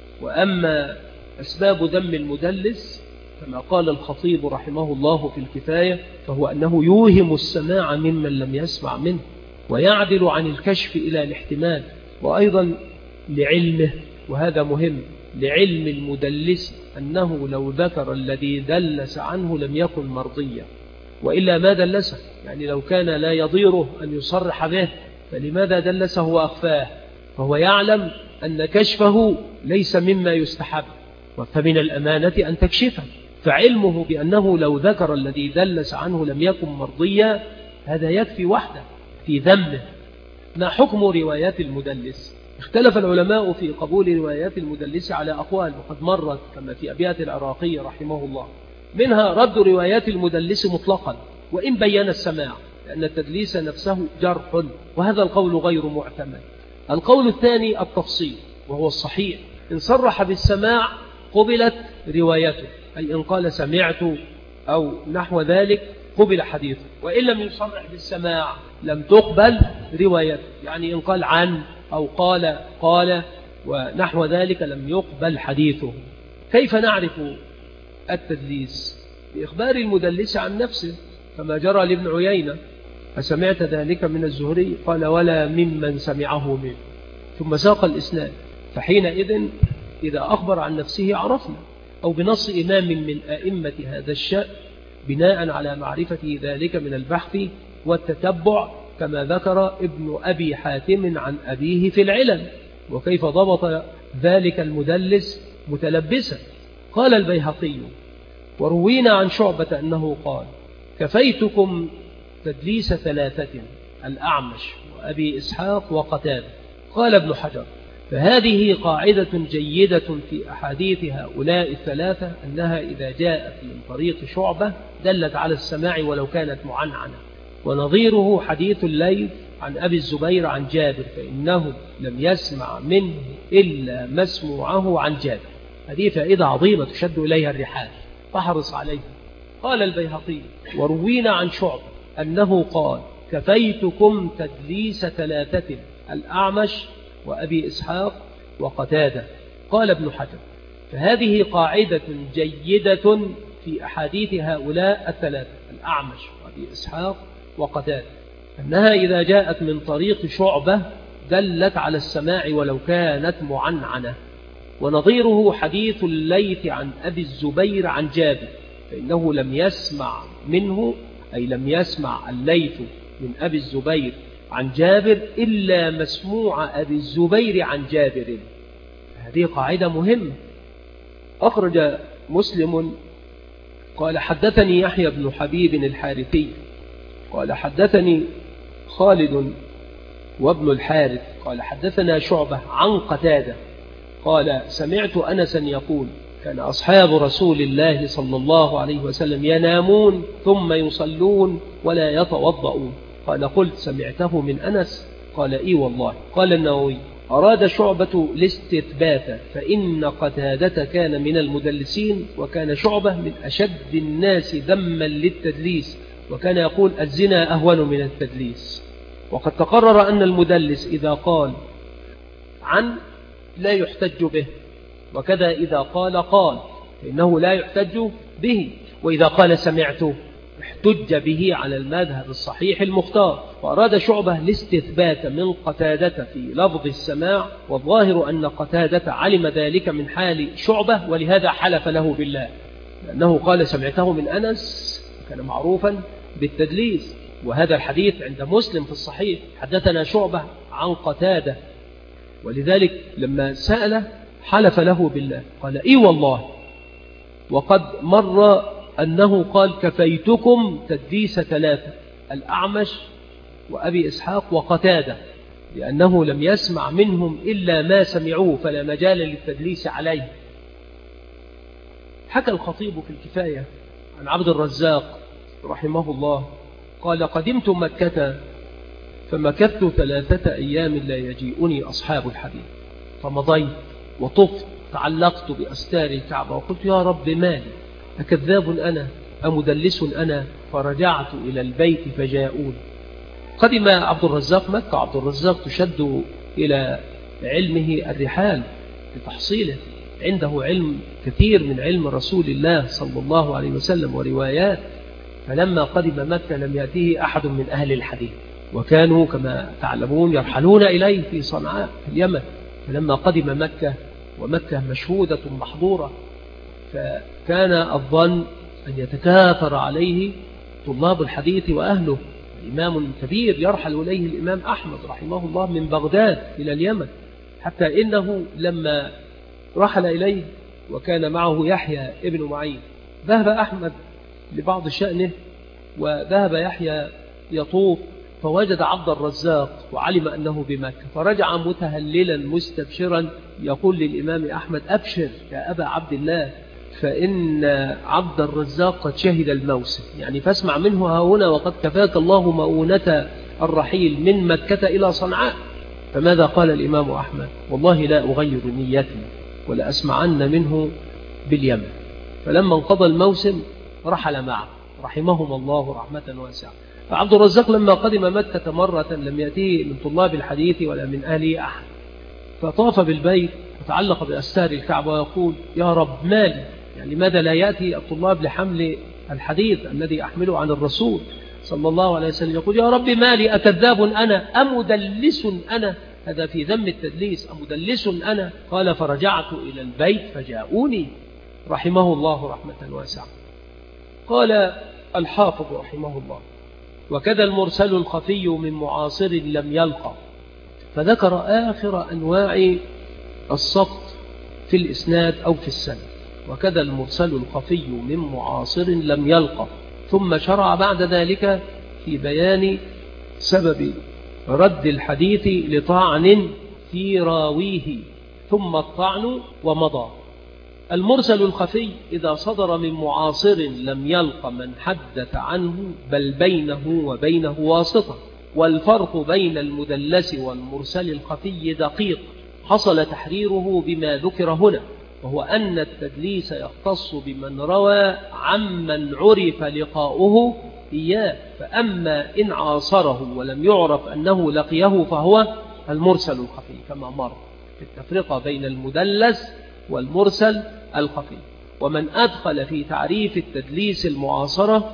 وأما أسباب ذم المدلس كما قال الخطيب رحمه الله في الكفاية، فهو أنه يوهم السماع ممن لم يسمع منه، ويعدل عن الكشف إلى الاحتمال. وأيضا لعلمه، وهذا مهم، لعلم المدلس أنه لو ذكر الذي دلس عنه لم يكن مرضيا، وإلا ما دلسه، يعني لو كان لا يضيره أن يصرح به فلماذا دلسه وأخفاه؟ فهو يعلم أن كشفه ليس مما يستحب، فمن الأمانة أن تكشفه. فعلمه بأنه لو ذكر الذي دلس عنه لم يكن مرضيا هذا يكفي وحده في ذمه. ما حكم روايات المدلس؟ اختلف العلماء في قبول روايات المدلس على أقوال، وقد مرت كما في أبيات العراقي رحمه الله. منها رد روايات المدلس مطلقا وإن بين السماع، لأن التدليس نفسه جرح، وهذا القول غير معتمد. القول الثاني التفصيل، وهو الصحيح، إن صرح بالسماع قبلت روايته، أي إن قال سمعت أو نحو ذلك قبل حديثه، وإن لم يصرح بالسماع لم تقبل روايته، يعني إن قال عن أو قال قال ونحو ذلك لم يقبل حديثه. كيف نعرف التدليس؟ بإخبار المدلس عن نفسه كما جرى لابن عيينة: أسمعت ذلك من الزهري؟ قال ولا ممن سمعه منه، ثم ساق الإسناد. فحينئذ إذا أخبر عن نفسه عرفنا، أو بنص إمام من أئمة هذا الشأن بناء على معرفة ذلك من البحث والتتبع، كما ذكر ابن أبي حاتم عن أبيه في العلل. وكيف ضبط ذلك المدلس متلبسا؟ قال البيهقي: وروينا عن شعبة أنه قال: كفيتكم تدليس ثلاثة، الأعمش وأبي إسحاق وقتادة. قال ابن حجر: فهذه قاعدة جيدة في أحاديث هؤلاء الثلاثة، أنها إذا جاءت من طريق شعبة دلت على السماع ولو كانت معنعنة. ونظيره حديث الليث عن أبي الزبير عن جابر، فإنه لم يسمع منه إلا مسموعه عن جابر. هذه فائدة عظيمة تشد إليها الرحال، فاحرص عليها. قال البيهقي: وروينا عن شعبة أنه قال: كفيتكم تدليس ثلاثة، الأعمش وأبي إسحاق وقتادة. قال ابن حجر: فهذه قاعدة جيدة في أحاديث هؤلاء الثلاثة، الأعمش وأبي إسحاق وقتادة، أنها إذا جاءت من طريق شعبة دلت على السماع ولو كانت معنعنة. ونظيره حديث الليث عن أبي الزبير عن جابر، فإنه لم يسمع منه، أي لم يسمع الليث من أبي الزبير عن جابر إلا مسموع أبي الزبير عن جابر. هذه قاعدة مهمة. أخرج مسلم قال: حدثني يحيى بن حبيب الحارثي قال: حدثني خالد وابن الحارث قال: حدثنا شعبة عن قتادة قال: سمعت أنسا يقول: كان أصحاب رسول الله صلى الله عليه وسلم ينامون ثم يصلون ولا يتوضؤون. قال: قلت: سمعته من أنس؟ قال: إي والله. قال النووي: أراد شعبة الاستثبات، فإن قتادة كان من المدلسين، وكان شعبة من أشد الناس ذما للتدليس، وكان يقول: الزنا أهون من التدليس. وقد تقرر أن المدلس إذا قال عن لا يحتج به، وكذا إذا قال قال فإنه لا يحتج به، وإذا قال سمعت احتج به على المذهب الصحيح المختار. وأراد شعبة الاستثبات من قتادة في لفظ السماع، والظاهر أن قتادة علم ذلك من حال شعبة، ولهذا حلف له بالله، لأنه قال: سمعته من أنس، كان معروفا بالتدليس. وهذا الحديث عند مسلم في الصحيح: حدثنا شعبة عن قتادة، ولذلك لما سأله حلف له بالله، قال: إي والله. وقد مر أنه قال: كفيتكم تدليس ثلاثة، الأعمش وأبي إسحاق وقتادة، لأنه لم يسمع منهم إلا ما سمعوه فلا مجال للتدليس عليه. حكى الخطيب في الكفاية عن عبد الرزاق رحمه الله قال: قدمت مكة فمكثت ثلاثة أيام لا يجيئني أصحاب الحديث، فمضيت وطفت تعلقت بأستار الكعبة وقلت يا رب مالي، أكذاب أنا أمدلس أنا؟ فرجعت إلى البيت فجاءون. قدم عبد الرزاق مكة، عبد الرزاق تشد إلى علمه الرحال لتحصيله، عنده علم كثير من علم رسول الله صلى الله عليه وسلم وروايات. فلما قدم مكة لم يأتيه أحد من أهل الحديث، وكانوا كما تعلمون يرحلون إليه في صنعاء في اليمن. فلما قدم مكة ومكة مشهودة محظورة، فكان الظن أن يتكاثر عليه طلاب الحديث وأهله. إمام كبير يرحل إليه الإمام أحمد رحمه الله من بغداد إلى اليمن، حتى إنه لما رحل إليه وكان معه يحيى ابن معين، ذهب أحمد لبعض شأنه وذهب يحيى يطوف فوجد عبد الرزاق وعلم أنه بمكة، فرجع متهللا مستبشرا يقول للإمام أحمد أبشر يا أبا عبد الله، فإن عبد الرزاق قد شهد الموسم، يعني فاسمع منه ها هنا وقد كفاك الله مؤونة الرحيل من مكة إلى صنعاء. فماذا قال الإمام أحمد؟ والله لا أغير نيتي ولا أسمعن منه باليمن. فلما انقضى الموسم رحل معه رحمهم الله رحمة واسعة. فعبد الرزاق لما قدم مكة مرة لم يأتيه من طلاب الحديث ولا من أهله أحد، فطاف بالبيت وتعلق بأستار الكعبة ويقول يا رب مالي، يعني ماذا لا يأتي الطلاب لحمل الحديث الذي أحمله عن الرسول صلى الله عليه وسلم؟ يقول يا رب مالي، أكذاب أنا أمدلس أنا؟ هذا في ذم التدليس، أمدلس أنا؟ قال فرجعت إلى البيت فجاءوني رحمه الله رحمة واسعة. قال الحافظ رحمه الله وكذا المرسل الخفي من معاصر لم يلقى، فذكر آخر أنواع السقط في الإسناد أو في السند، وكذا المرسل الخفي من معاصر لم يلقى، ثم شرع بعد ذلك في بيان سبب رد الحديث لطعن في راويه، ثم الطعن ومضى. المرسل الخفي إذا صدر من معاصر لم يلق من حدث عنه بل بينه وبينه واسطة، والفرق بين المدلس والمرسل الخفي دقيق حصل تحريره بما ذكر هنا، وهو أن التدليس يختص بمن روى عمن عرف لقاؤه إياه، فأما إن عاصره ولم يعرف أنه لقيه فهو المرسل الخفي كما مر في التفرقة بين المدلس والمرسل الخفي. ومن أدخل في تعريف التدليس المعاصرة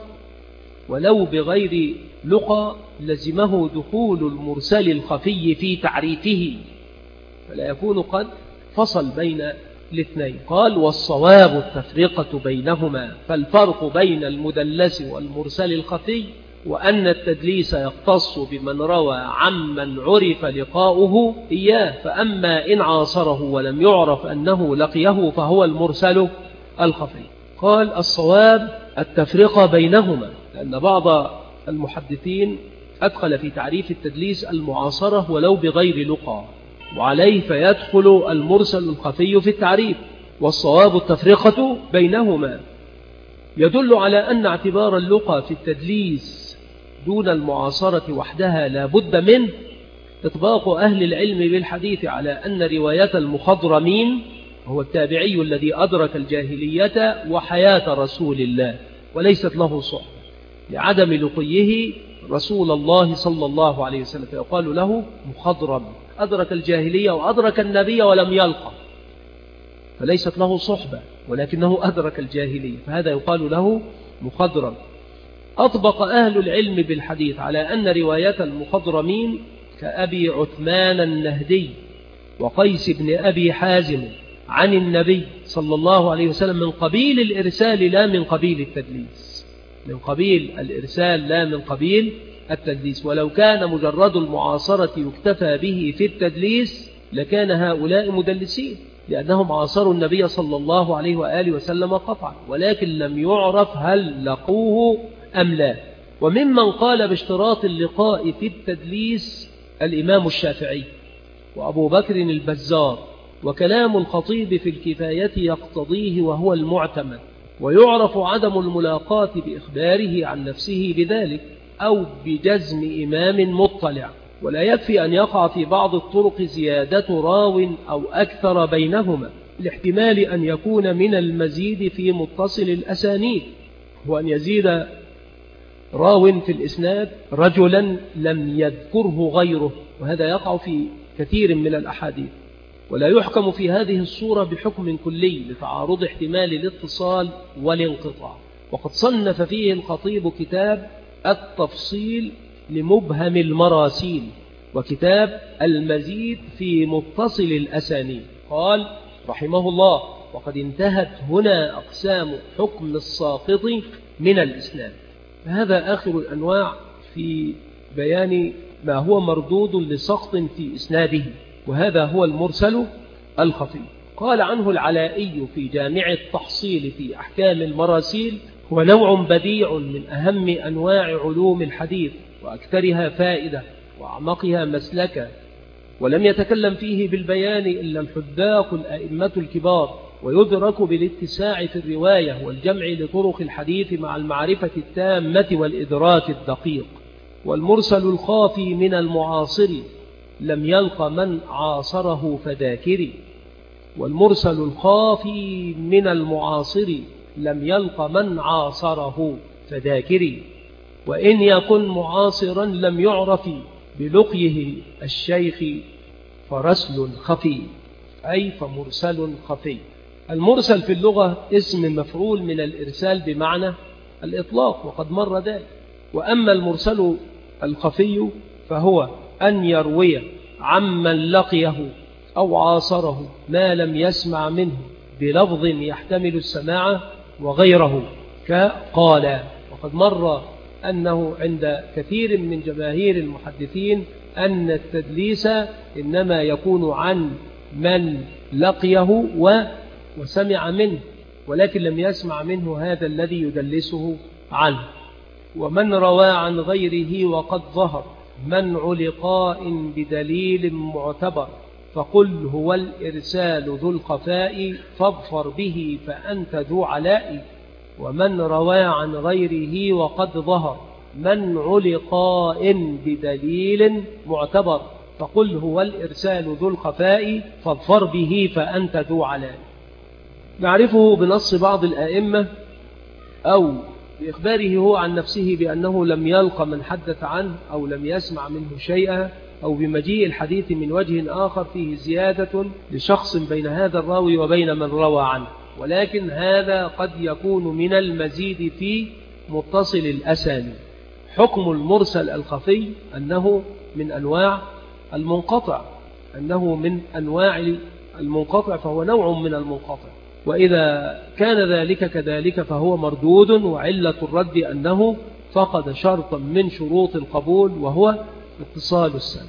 ولو بغير لقى لزمه دخول المرسل الخفي في تعريفه، فلا يكون قد فصل بين الاثنين. قال والصواب التفرقة بينهما، فالفرق بين المدلس والمرسل الخفي وأن التدليس يختص بمن روى عمن عرف لقاؤه إياه، فأما إن عاصره ولم يعرف أنه لقيه فهو المرسل الخفي. قال الصواب التفرقة بينهما، لأن بعض المحدثين أدخل في تعريف التدليس المعاصرة ولو بغير لقى، وعليه فيدخل المرسل الخفي في التعريف. والصواب التفرقة بينهما يدل على أن اعتبار اللقى في التدليس دون المعاصرة وحدها لا بد منه إطباق أهل العلم بالحديث على أن رواية المخضرمين هو التابعي الذي أدرك الجاهلية وحياة رسول الله وليست له صحبة، لعدم لقيه رسول الله صلى الله عليه وسلم، فيقال له مخضرم، أدرك الجاهلية وأدرك النبي ولم يلقى، فليست له صحبة ولكنه أدرك الجاهلية، فهذا يقال له مخضرم. أطبق أهل العلم بالحديث على أن رواية المخضرمين كأبي عثمان النهدي وقيس بن أبي حازم عن النبي صلى الله عليه وسلم من قبيل الإرسال لا من قبيل التدليس، من قبيل الإرسال لا من قبيل التدليس. ولو كان مجرد المعاصرة يكتفى به في التدليس لكان هؤلاء مدلسين، لأنهم عاصروا النبي صلى الله عليه وآله وسلم قطعا، ولكن لم يعرف هل لقوه أم لا. وممن قال باشتراط اللقاء في التدليس الإمام الشافعي وأبو بكر البزار، وكلام الخطيب في الكفاية يقتضيه وهو المعتمد، ويعرف عدم الملاقاة بإخباره عن نفسه بذلك أو بجزم إمام مطلع، ولا يكفي أن يقع في بعض الطرق زيادة راو أو أكثر بينهما، لاحتمال أن يكون من المزيد في متصل الأسانيد، وأن يزيد راو في الإسناد رجلا لم يذكره غيره، وهذا يقع في كثير من الأحاديث. ولا يحكم في هذه الصورة بحكم كلي لتعارض احتمال الاتصال والانقطاع. وقد صنف فيه الخطيب كتاب التفصيل لمبهم المراسيل، وكتاب المزيد في متصل الأسانيد. قال رحمه الله: وقد انتهت هنا أقسام حكم الساقط من الإسناد. هذا آخر الأنواع في بيان ما هو مردود لسقط في إسناده، وهذا هو المرسل الخفي. قال عنه العلائي في جامع التحصيل في أحكام المراسيل: هو نوع بديع من أهم أنواع علوم الحديث، وأكثرها فائدة وأعمقها مسلكا، ولم يتكلم فيه بالبيان إلا الحذاق الأئمة الكبار، ويدرك بالاتساع في الرواية والجمع لطرق الحديث مع المعرفة التامة والإدراك الدقيق. والمرسل الخافي من المعاصر لم يلق من عاصره فذاكري. والمرسل الخافي من المعاصر لم يلق من عاصره فذاكري. وإن يكن معاصرا لم يعرف بلقيه الشيخ فرسل خفي، أي فمرسل خفي. المرسل في اللغة اسم مفعول من الإرسال بمعنى الإطلاق، وقد مر ذلك. وأما المرسل الخفي فهو أن يروي عمن لقيه أو عاصره ما لم يسمع منه بلفظ يحتمل السماع وغيره، كقال. وقد مر أنه عند كثير من جماهير المحدثين أن التدليس إنما يكون عن من لقيه وسمع منه، ولكن لم يسمع منه هذا الذي يدلسه عنه. ومن روى عن غيره وقد ظهر منع لقاء بدليل معتبر، فقل هو الإرسال ذو الخفاء، فاظفر به فأنت ذو علاء. ومن روى عن غيره وقد ظهر منع لقاء بدليل معتبر، فقل هو الإرسال ذو الخفاء، فاظفر به فأنت ذو علاء. نعرفه بنص بعض الآئمة أو بإخباره هو عن نفسه بأنه لم يلق من حدث عنه أو لم يسمع منه شيئا، أو بمجيء الحديث من وجه آخر فيه زيادة لشخص بين هذا الراوي وبين من روى عنه. ولكن هذا قد يكون من المزيد في متصل الأسانيد. حكم المرسل الخفي أنه من أنواع المنقطع، أنه من أنواع المنقطع، فهو نوع من المنقطع. وإذا كان ذلك كذلك فهو مردود، وعلة الرد أنه فقد شرطا من شروط القبول وهو اتصال السند.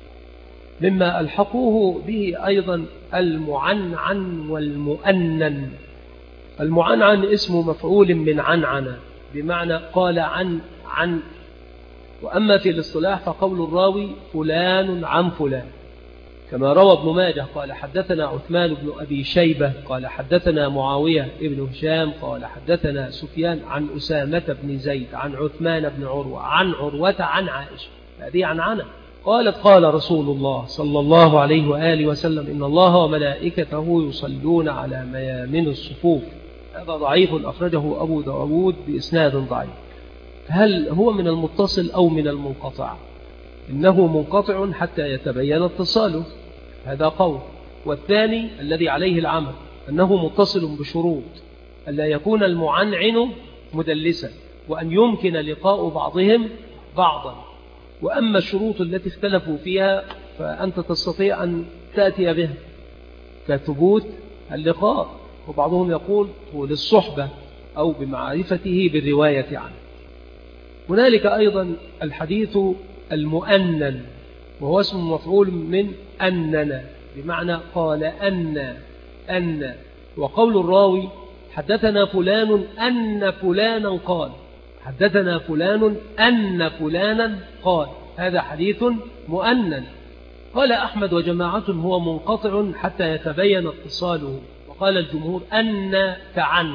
مما ألحقوه به أيضا المعنعن والمؤنن. المعنعن اسم مفعول من عنعن بمعنى قال عن عن. وأما في الاصطلاح فقول الراوي فلان عن فلان، كما روى ابن ماجه قال حدثنا عثمان بن أبي شيبة قال حدثنا معاوية ابن هشام قال حدثنا سفيان عن أسامة بن زيد عن عثمان بن عروة عن عروة عن عائشة. هذه عن عنة. قالت قال رسول الله صلى الله عليه وآله وسلم: إن الله وملائكته يصلون على ميامن الصفوف. هذا ضعيف أخرجه أبو داود بإسناد ضعيف. هل هو من المتصل أو من المنقطع؟ إنه منقطع حتى يتبين اتصاله، هذا قول. والثاني الذي عليه العمل أنه متصل بشروط: ألا يكون المعنعن مدلسا، وأن يمكن لقاء بعضهم بعضا. وأما الشروط التي اختلفوا فيها فأنت تستطيع أن تأتي بها كثبوت اللقاء، وبعضهم يقول هو للصحبة أو بمعرفته بالرواية عنه. هنالك أيضا الحديث المؤنن، وهو اسم مفعول من أننا بمعنى قال أن أن. وقول الراوي حدثنا فلان أن فلانا قال، حدثنا فلان أن فلانا قال، هذا حديث مؤنن. قال أحمد وجماعة هو منقطع حتى يتبين اتصاله. وقال الجمهور أن كعن،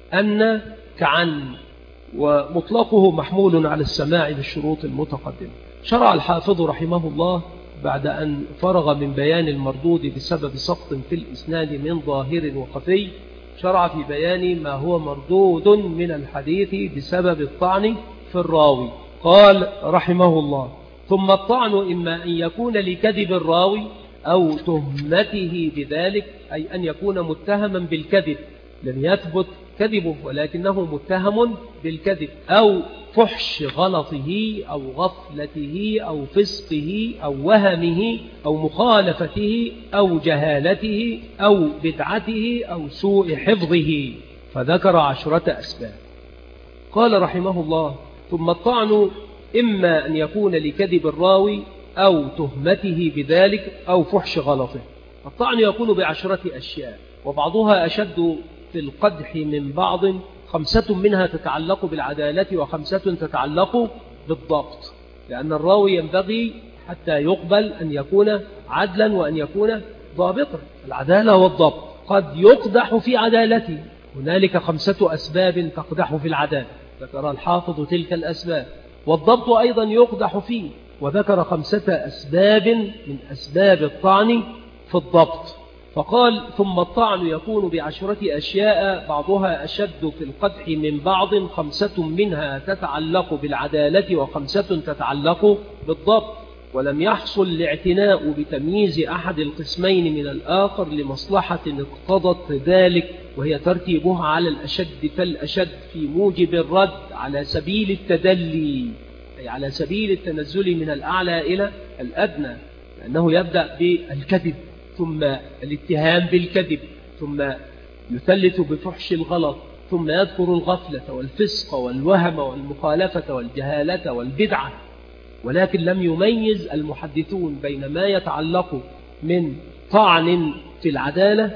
أن كعن، ومطلقه محمول على السماع بالشروط المتقدمة. شرع الحافظ رحمه الله بعد أن فرغ من بيان المردود بسبب سقط في الإسناد من ظاهر وخفي، شرع في بيان ما هو مردود من الحديث بسبب الطعن في الراوي. قال رحمه الله: ثم الطعن إما أن يكون لكذب الراوي أو تهمته بذلك، أي أن يكون متهما بالكذب لم يثبت كذبه ولكنه متهم بالكذب، أو فحش غلطه أو غفلته أو فسقه أو وهمه أو مخالفته أو جهالته أو بدعته أو سوء حفظه، فذكر عشرة أسباب. قال رحمه الله: ثم الطعن إما أن يكون لكذب الراوي أو تهمته بذلك أو فحش غلطه. الطعن يكون بعشرة أشياء، وبعضها أشد في القدح من بعض، خمسة منها تتعلق بالعدالة وخمسة تتعلق بالضبط، لأن الراوي ينبغي حتى يقبل أن يكون عدلا وأن يكون ضابطا. العدالة والضبط قد يقدح في عدالته، هنالك خمسة أسباب تقدح في العدالة، ذكر الحافظ تلك الأسباب. والضبط أيضا يقدح فيه، وذكر خمسة أسباب من أسباب الطعن في الضبط. فقال: ثم الطعن يكون بعشرة أشياء، بعضها أشد في القدح من بعض، خمسة منها تتعلق بالعدالة وخمسة تتعلق بالضبط. ولم يحصل الاعتناء بتمييز أحد القسمين من الآخر لمصلحة اقتضت ذلك، وهي ترتيبها على الأشد فالأشد في موجب الرد على سبيل التدلي، أي على سبيل التنزل من الأعلى إلى الأدنى، لأنه يبدأ بالكذب ثم الاتهام بالكذب ثم يثلث بفحش الغلط ثم يذكر الغفلة والفسق والوهم والمخالفة والجهالة والبدعة. ولكن لم يميز المحدثون بين ما يتعلق من طعن في العدالة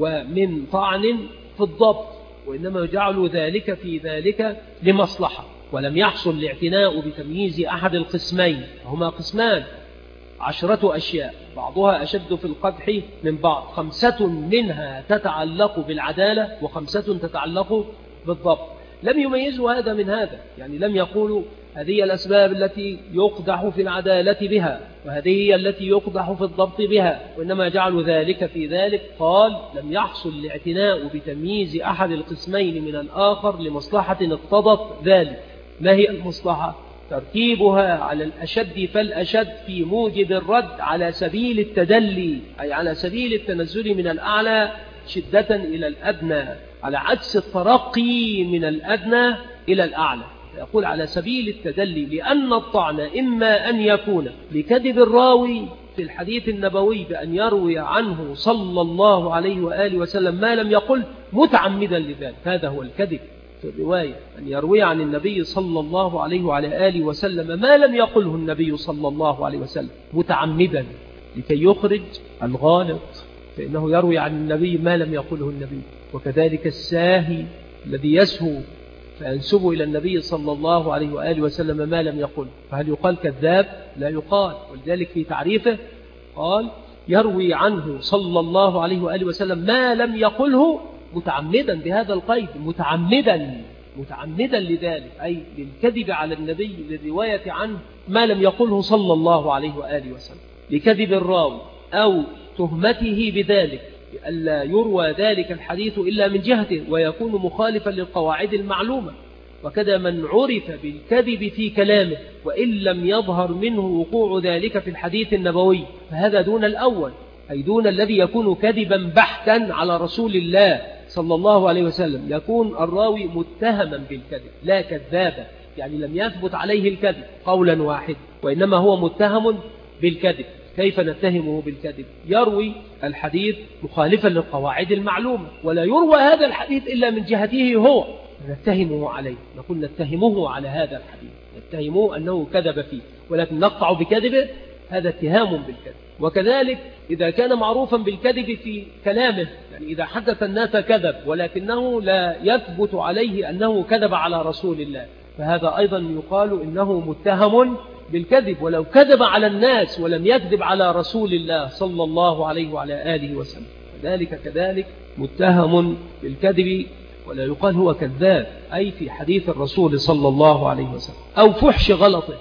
ومن طعن في الضبط، وإنما يجعل ذلك في ذلك لمصلحة. ولم يحصل الاعتناء بتمييز أحد القسمين، هما قسمان عشرة أشياء، بعضها أشد في القدح من بعض، خمسة منها تتعلق بالعدالة وخمسة تتعلق بالضبط. لم يميزوا هذا من هذا، يعني لم يقولوا هذه الأسباب التي يقدح في العدالة بها وهذه هي التي يقدح في الضبط بها، وإنما جعلوا ذلك في ذلك. قال: لم يحصل الاعتناء بتمييز أحد القسمين من الآخر لمصلحة اقتضت ذلك. ما هي المصلحة؟ ترتيبها على الأشد فالأشد في موجب الرد على سبيل التدلي، أي على سبيل التنزل من الأعلى شدة إلى الأدنى، على عكس الترقي من الأدنى إلى الأعلى. يقول على سبيل التدلي، لأن الطعن إما أن يكون لكذب الراوي في الحديث النبوي بأن يروي عنه صلى الله عليه وآله وسلم ما لم يقل متعمدا لذلك، هذا هو الكذب في الرواية، أن يروي عن النبي صلى الله عليه وعلى آله وسلم ما لم يقله النبي صلى الله عليه وسلم متعمدا لكي يخرج الغالط، فإنه يروي عن النبي ما لم يقله النبي. وكذلك الساهي الذي يسهو فينسب إلى النبي صلى الله عليه وآله وسلم ما لم يقل، فهل يقال كذاب؟ لا يقال. ولذلك في تعريفه قال: يروي عنه صلى الله عليه وآله وسلم ما لم يقله متعمدا، بهذا القيد، متعمدا متعمدا لذلك، أي للكذب على النبي للرواية عنه ما لم يقله صلى الله عليه وآله وسلم، لكذب الراوي أو تهمته بذلك ألا يروى ذلك الحديث إلا من جهته ويكون مخالفا للقواعد المعلومة. وكذا من عرف بالكذب في كلامه وإن لم يظهر منه وقوع ذلك في الحديث النبوي، فهذا دون الأول، أي دون الذي يكون كذبا بحتا على رسول الله صلى الله عليه وسلم. يكون الراوي متهما بالكذب لا كذابا، يعني لم يثبت عليه الكذب قولا واحد، وإنما هو متهم بالكذب. كيف نتهمه بالكذب؟ يروي الحديث مخالفا للقواعد المعلومة، ولا يروى هذا الحديث إلا من جهته هو، نتهمه عليه، نقول نتهمه على هذا الحديث، نتهمه أنه كذب فيه، ولكن نقطع بكذبه، هذا اتهام بالكذب. وكذلك إذا كان معروفا بالكذب في كلامه، يعني إذا حدث الناس كذب ولكنه لا يثبت عليه أنه كذب على رسول الله، فهذا أيضا يقال إنه متهم بالكذب، ولو كذب على الناس ولم يكذب على رسول الله صلى الله عليه وعلى آله وسلم، ذلك كذلك متهم بالكذب، ولا يقال هو كذاب، أي في حديث الرسول صلى الله عليه وسلم. أو فحش غلطه،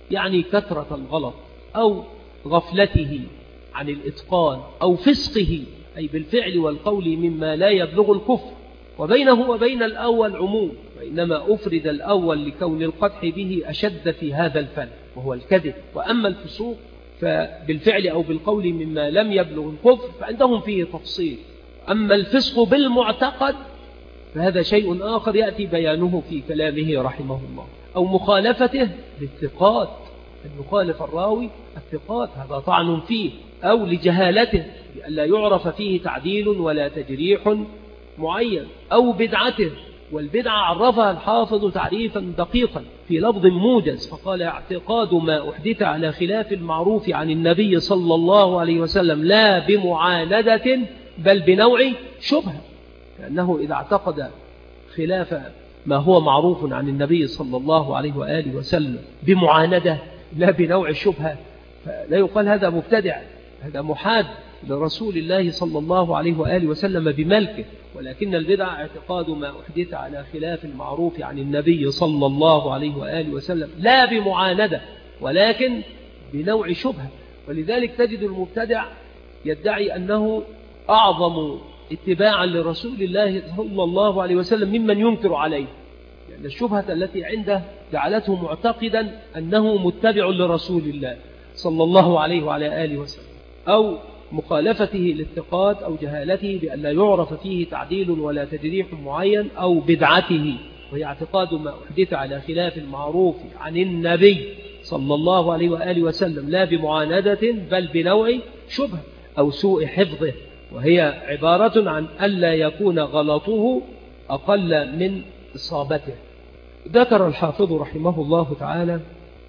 يعني كثرة الغلط أو غفلته عن الإتقان أو فسقه، أي بالفعل والقول مما لا يبلغ الكفر. وبينه وبين الأول عموم، وإنما أفرد الأول لكون القدح به أشد في هذا الفن وهو الكذب. وأما الفسوق فبالفعل أو بالقول مما لم يبلغ الكفر فعندهم فيه تفصيل. أما الفسق بالمعتقد فهذا شيء آخر يأتي بيانه في كلامه رحمه الله. أو مخالفته للثقات، أن يخالف الراوي الثقات هذا طعن فيه، أو لجهالته لئلا يعرف فيه تعديل ولا تجريح معين، أو بدعته، والبدعة عرفها الحافظ تعريفا دقيقا في لفظ موجز فقال: اعتقاد ما أحدث على خلاف المعروف عن النبي صلى الله عليه وسلم لا بمعاندة بل بنوع شبهة، لأنه إذا اعتقد خلاف ما هو معروف عن النبي صلى الله عليه وآله وسلم بمعاندة لا بنوع شبهة فلا يقال هذا مبتدع، هذا محاد لرسول الله صلى الله عليه وآله وسلم بملكه. ولكن البدع اعتقاد ما أحدث على خلاف المعروف عن النبي صلى الله عليه وآله وسلم لا بمعاندة ولكن بنوع شبهة. ولذلك تجد المبتدع يدعي أنه أعظم اتباعا لرسول الله صلى الله عليه وسلم ممن ينكر عليه، لأن الشبهة التي عنده جعلته معتقدا أنه متبع لرسول الله صلى الله عليه وعلى آله وسلم. أو مخالفته للثقات أو جهالته بأن لا يعرف فيه تعديل ولا تجريح معين، أو بدعته وهي اعتقاد ما أحدث على خلاف المعروف عن النبي صلى الله عليه وآله وسلم لا بمعاندة بل بنوع شبهة، أو سوء حفظه وهي عبارة عن ألا يكون غلطه أقل من إصابته. ذكر الحافظ رحمه الله تعالى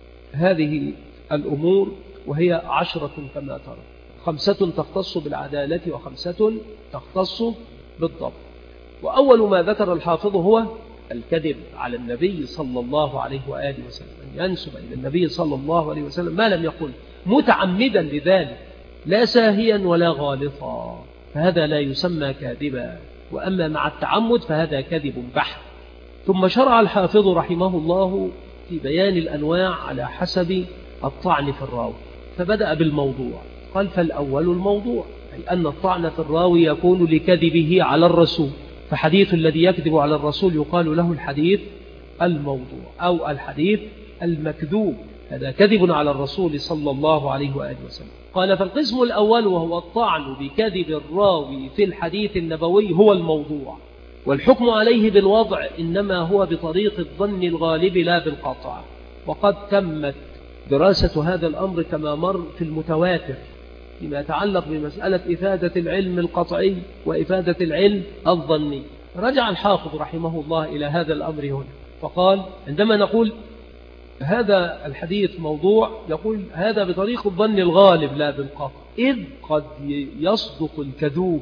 هذه الأمور وهي عشرة كما ترى، خمسة تختص بالعدالة وخمسة تختص بالضبط. وأول ما ذكر الحافظ هو الكذب على النبي صلى الله عليه وآله وسلم، أن ينسب إلى النبي صلى الله عليه وسلم ما لم يقل متعمدا لذلك لا ساهيا ولا غالطا، فهذا لا يسمى كاذبا. وأما مع التعمد فهذا كذب بحت. ثم شرع الحافظ رحمه الله في بيان الأنواع على حسب الطعن في الراوي، فبدأ بالموضوع قال: فالأول الموضوع، أي أن الطعن في الراوي يكون لكذبه على الرسول، فحديث الذي يكذب على الرسول يقال له الحديث الموضوع أو الحديث المكذوب، هذا كذب على الرسول صلى الله عليه وآله وسلم. قال: فالقسم الأول وهو الطعن بكذب الراوي في الحديث النبوي هو الموضوع، والحكم عليه بالوضع إنما هو بطريق الظن الغالب لا بالقطع. وقد تمت دراسة هذا الأمر كما مر في المتواتر فيما يتعلق بمسألة إفادة العلم القطعي وإفادة العلم الظني. رجع الحافظ رحمه الله إلى هذا الأمر هنا فقال: عندما نقول هذا الحديث موضوع يقول هذا بطريق الظن الغالب لا بالقطع، إذ قد يصدق الكذوب،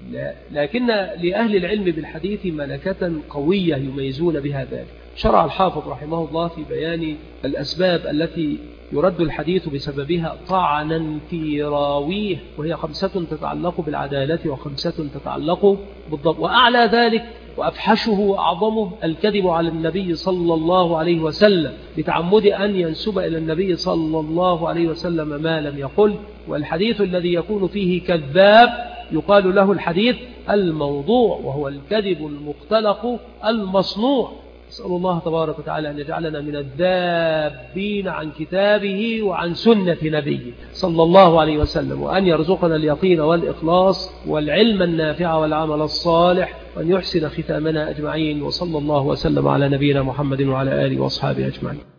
لكن لأهل العلم بالحديث ملكة قوية يميزون بها ذلك. شرع الحافظ رحمه الله في بيان الأسباب التي يرد الحديث بسببها طعنا في راويه، وهي خمسة تتعلق بالعدالة وخمسة تتعلق بالضبط. وأعلى ذلك وأفحشه وأعظمه الكذب على النبي صلى الله عليه وسلم بتعمد أن ينسب إلى النبي صلى الله عليه وسلم ما لم يقل. والحديث الذي يكون فيه كذاب يقال له الحديث الموضوع، وهو الكذب المختلق المصنوع. أسأل الله تبارك وتعالى أن يجعلنا من الذابين عن كتابه وعن سنة نبيه صلى الله عليه وسلم، وأن يرزقنا اليقين والإخلاص والعلم النافع والعمل الصالح، وأن يحسن ختامنا أجمعين. وصلى الله وسلم على نبينا محمد وعلى آله وأصحابه أجمعين.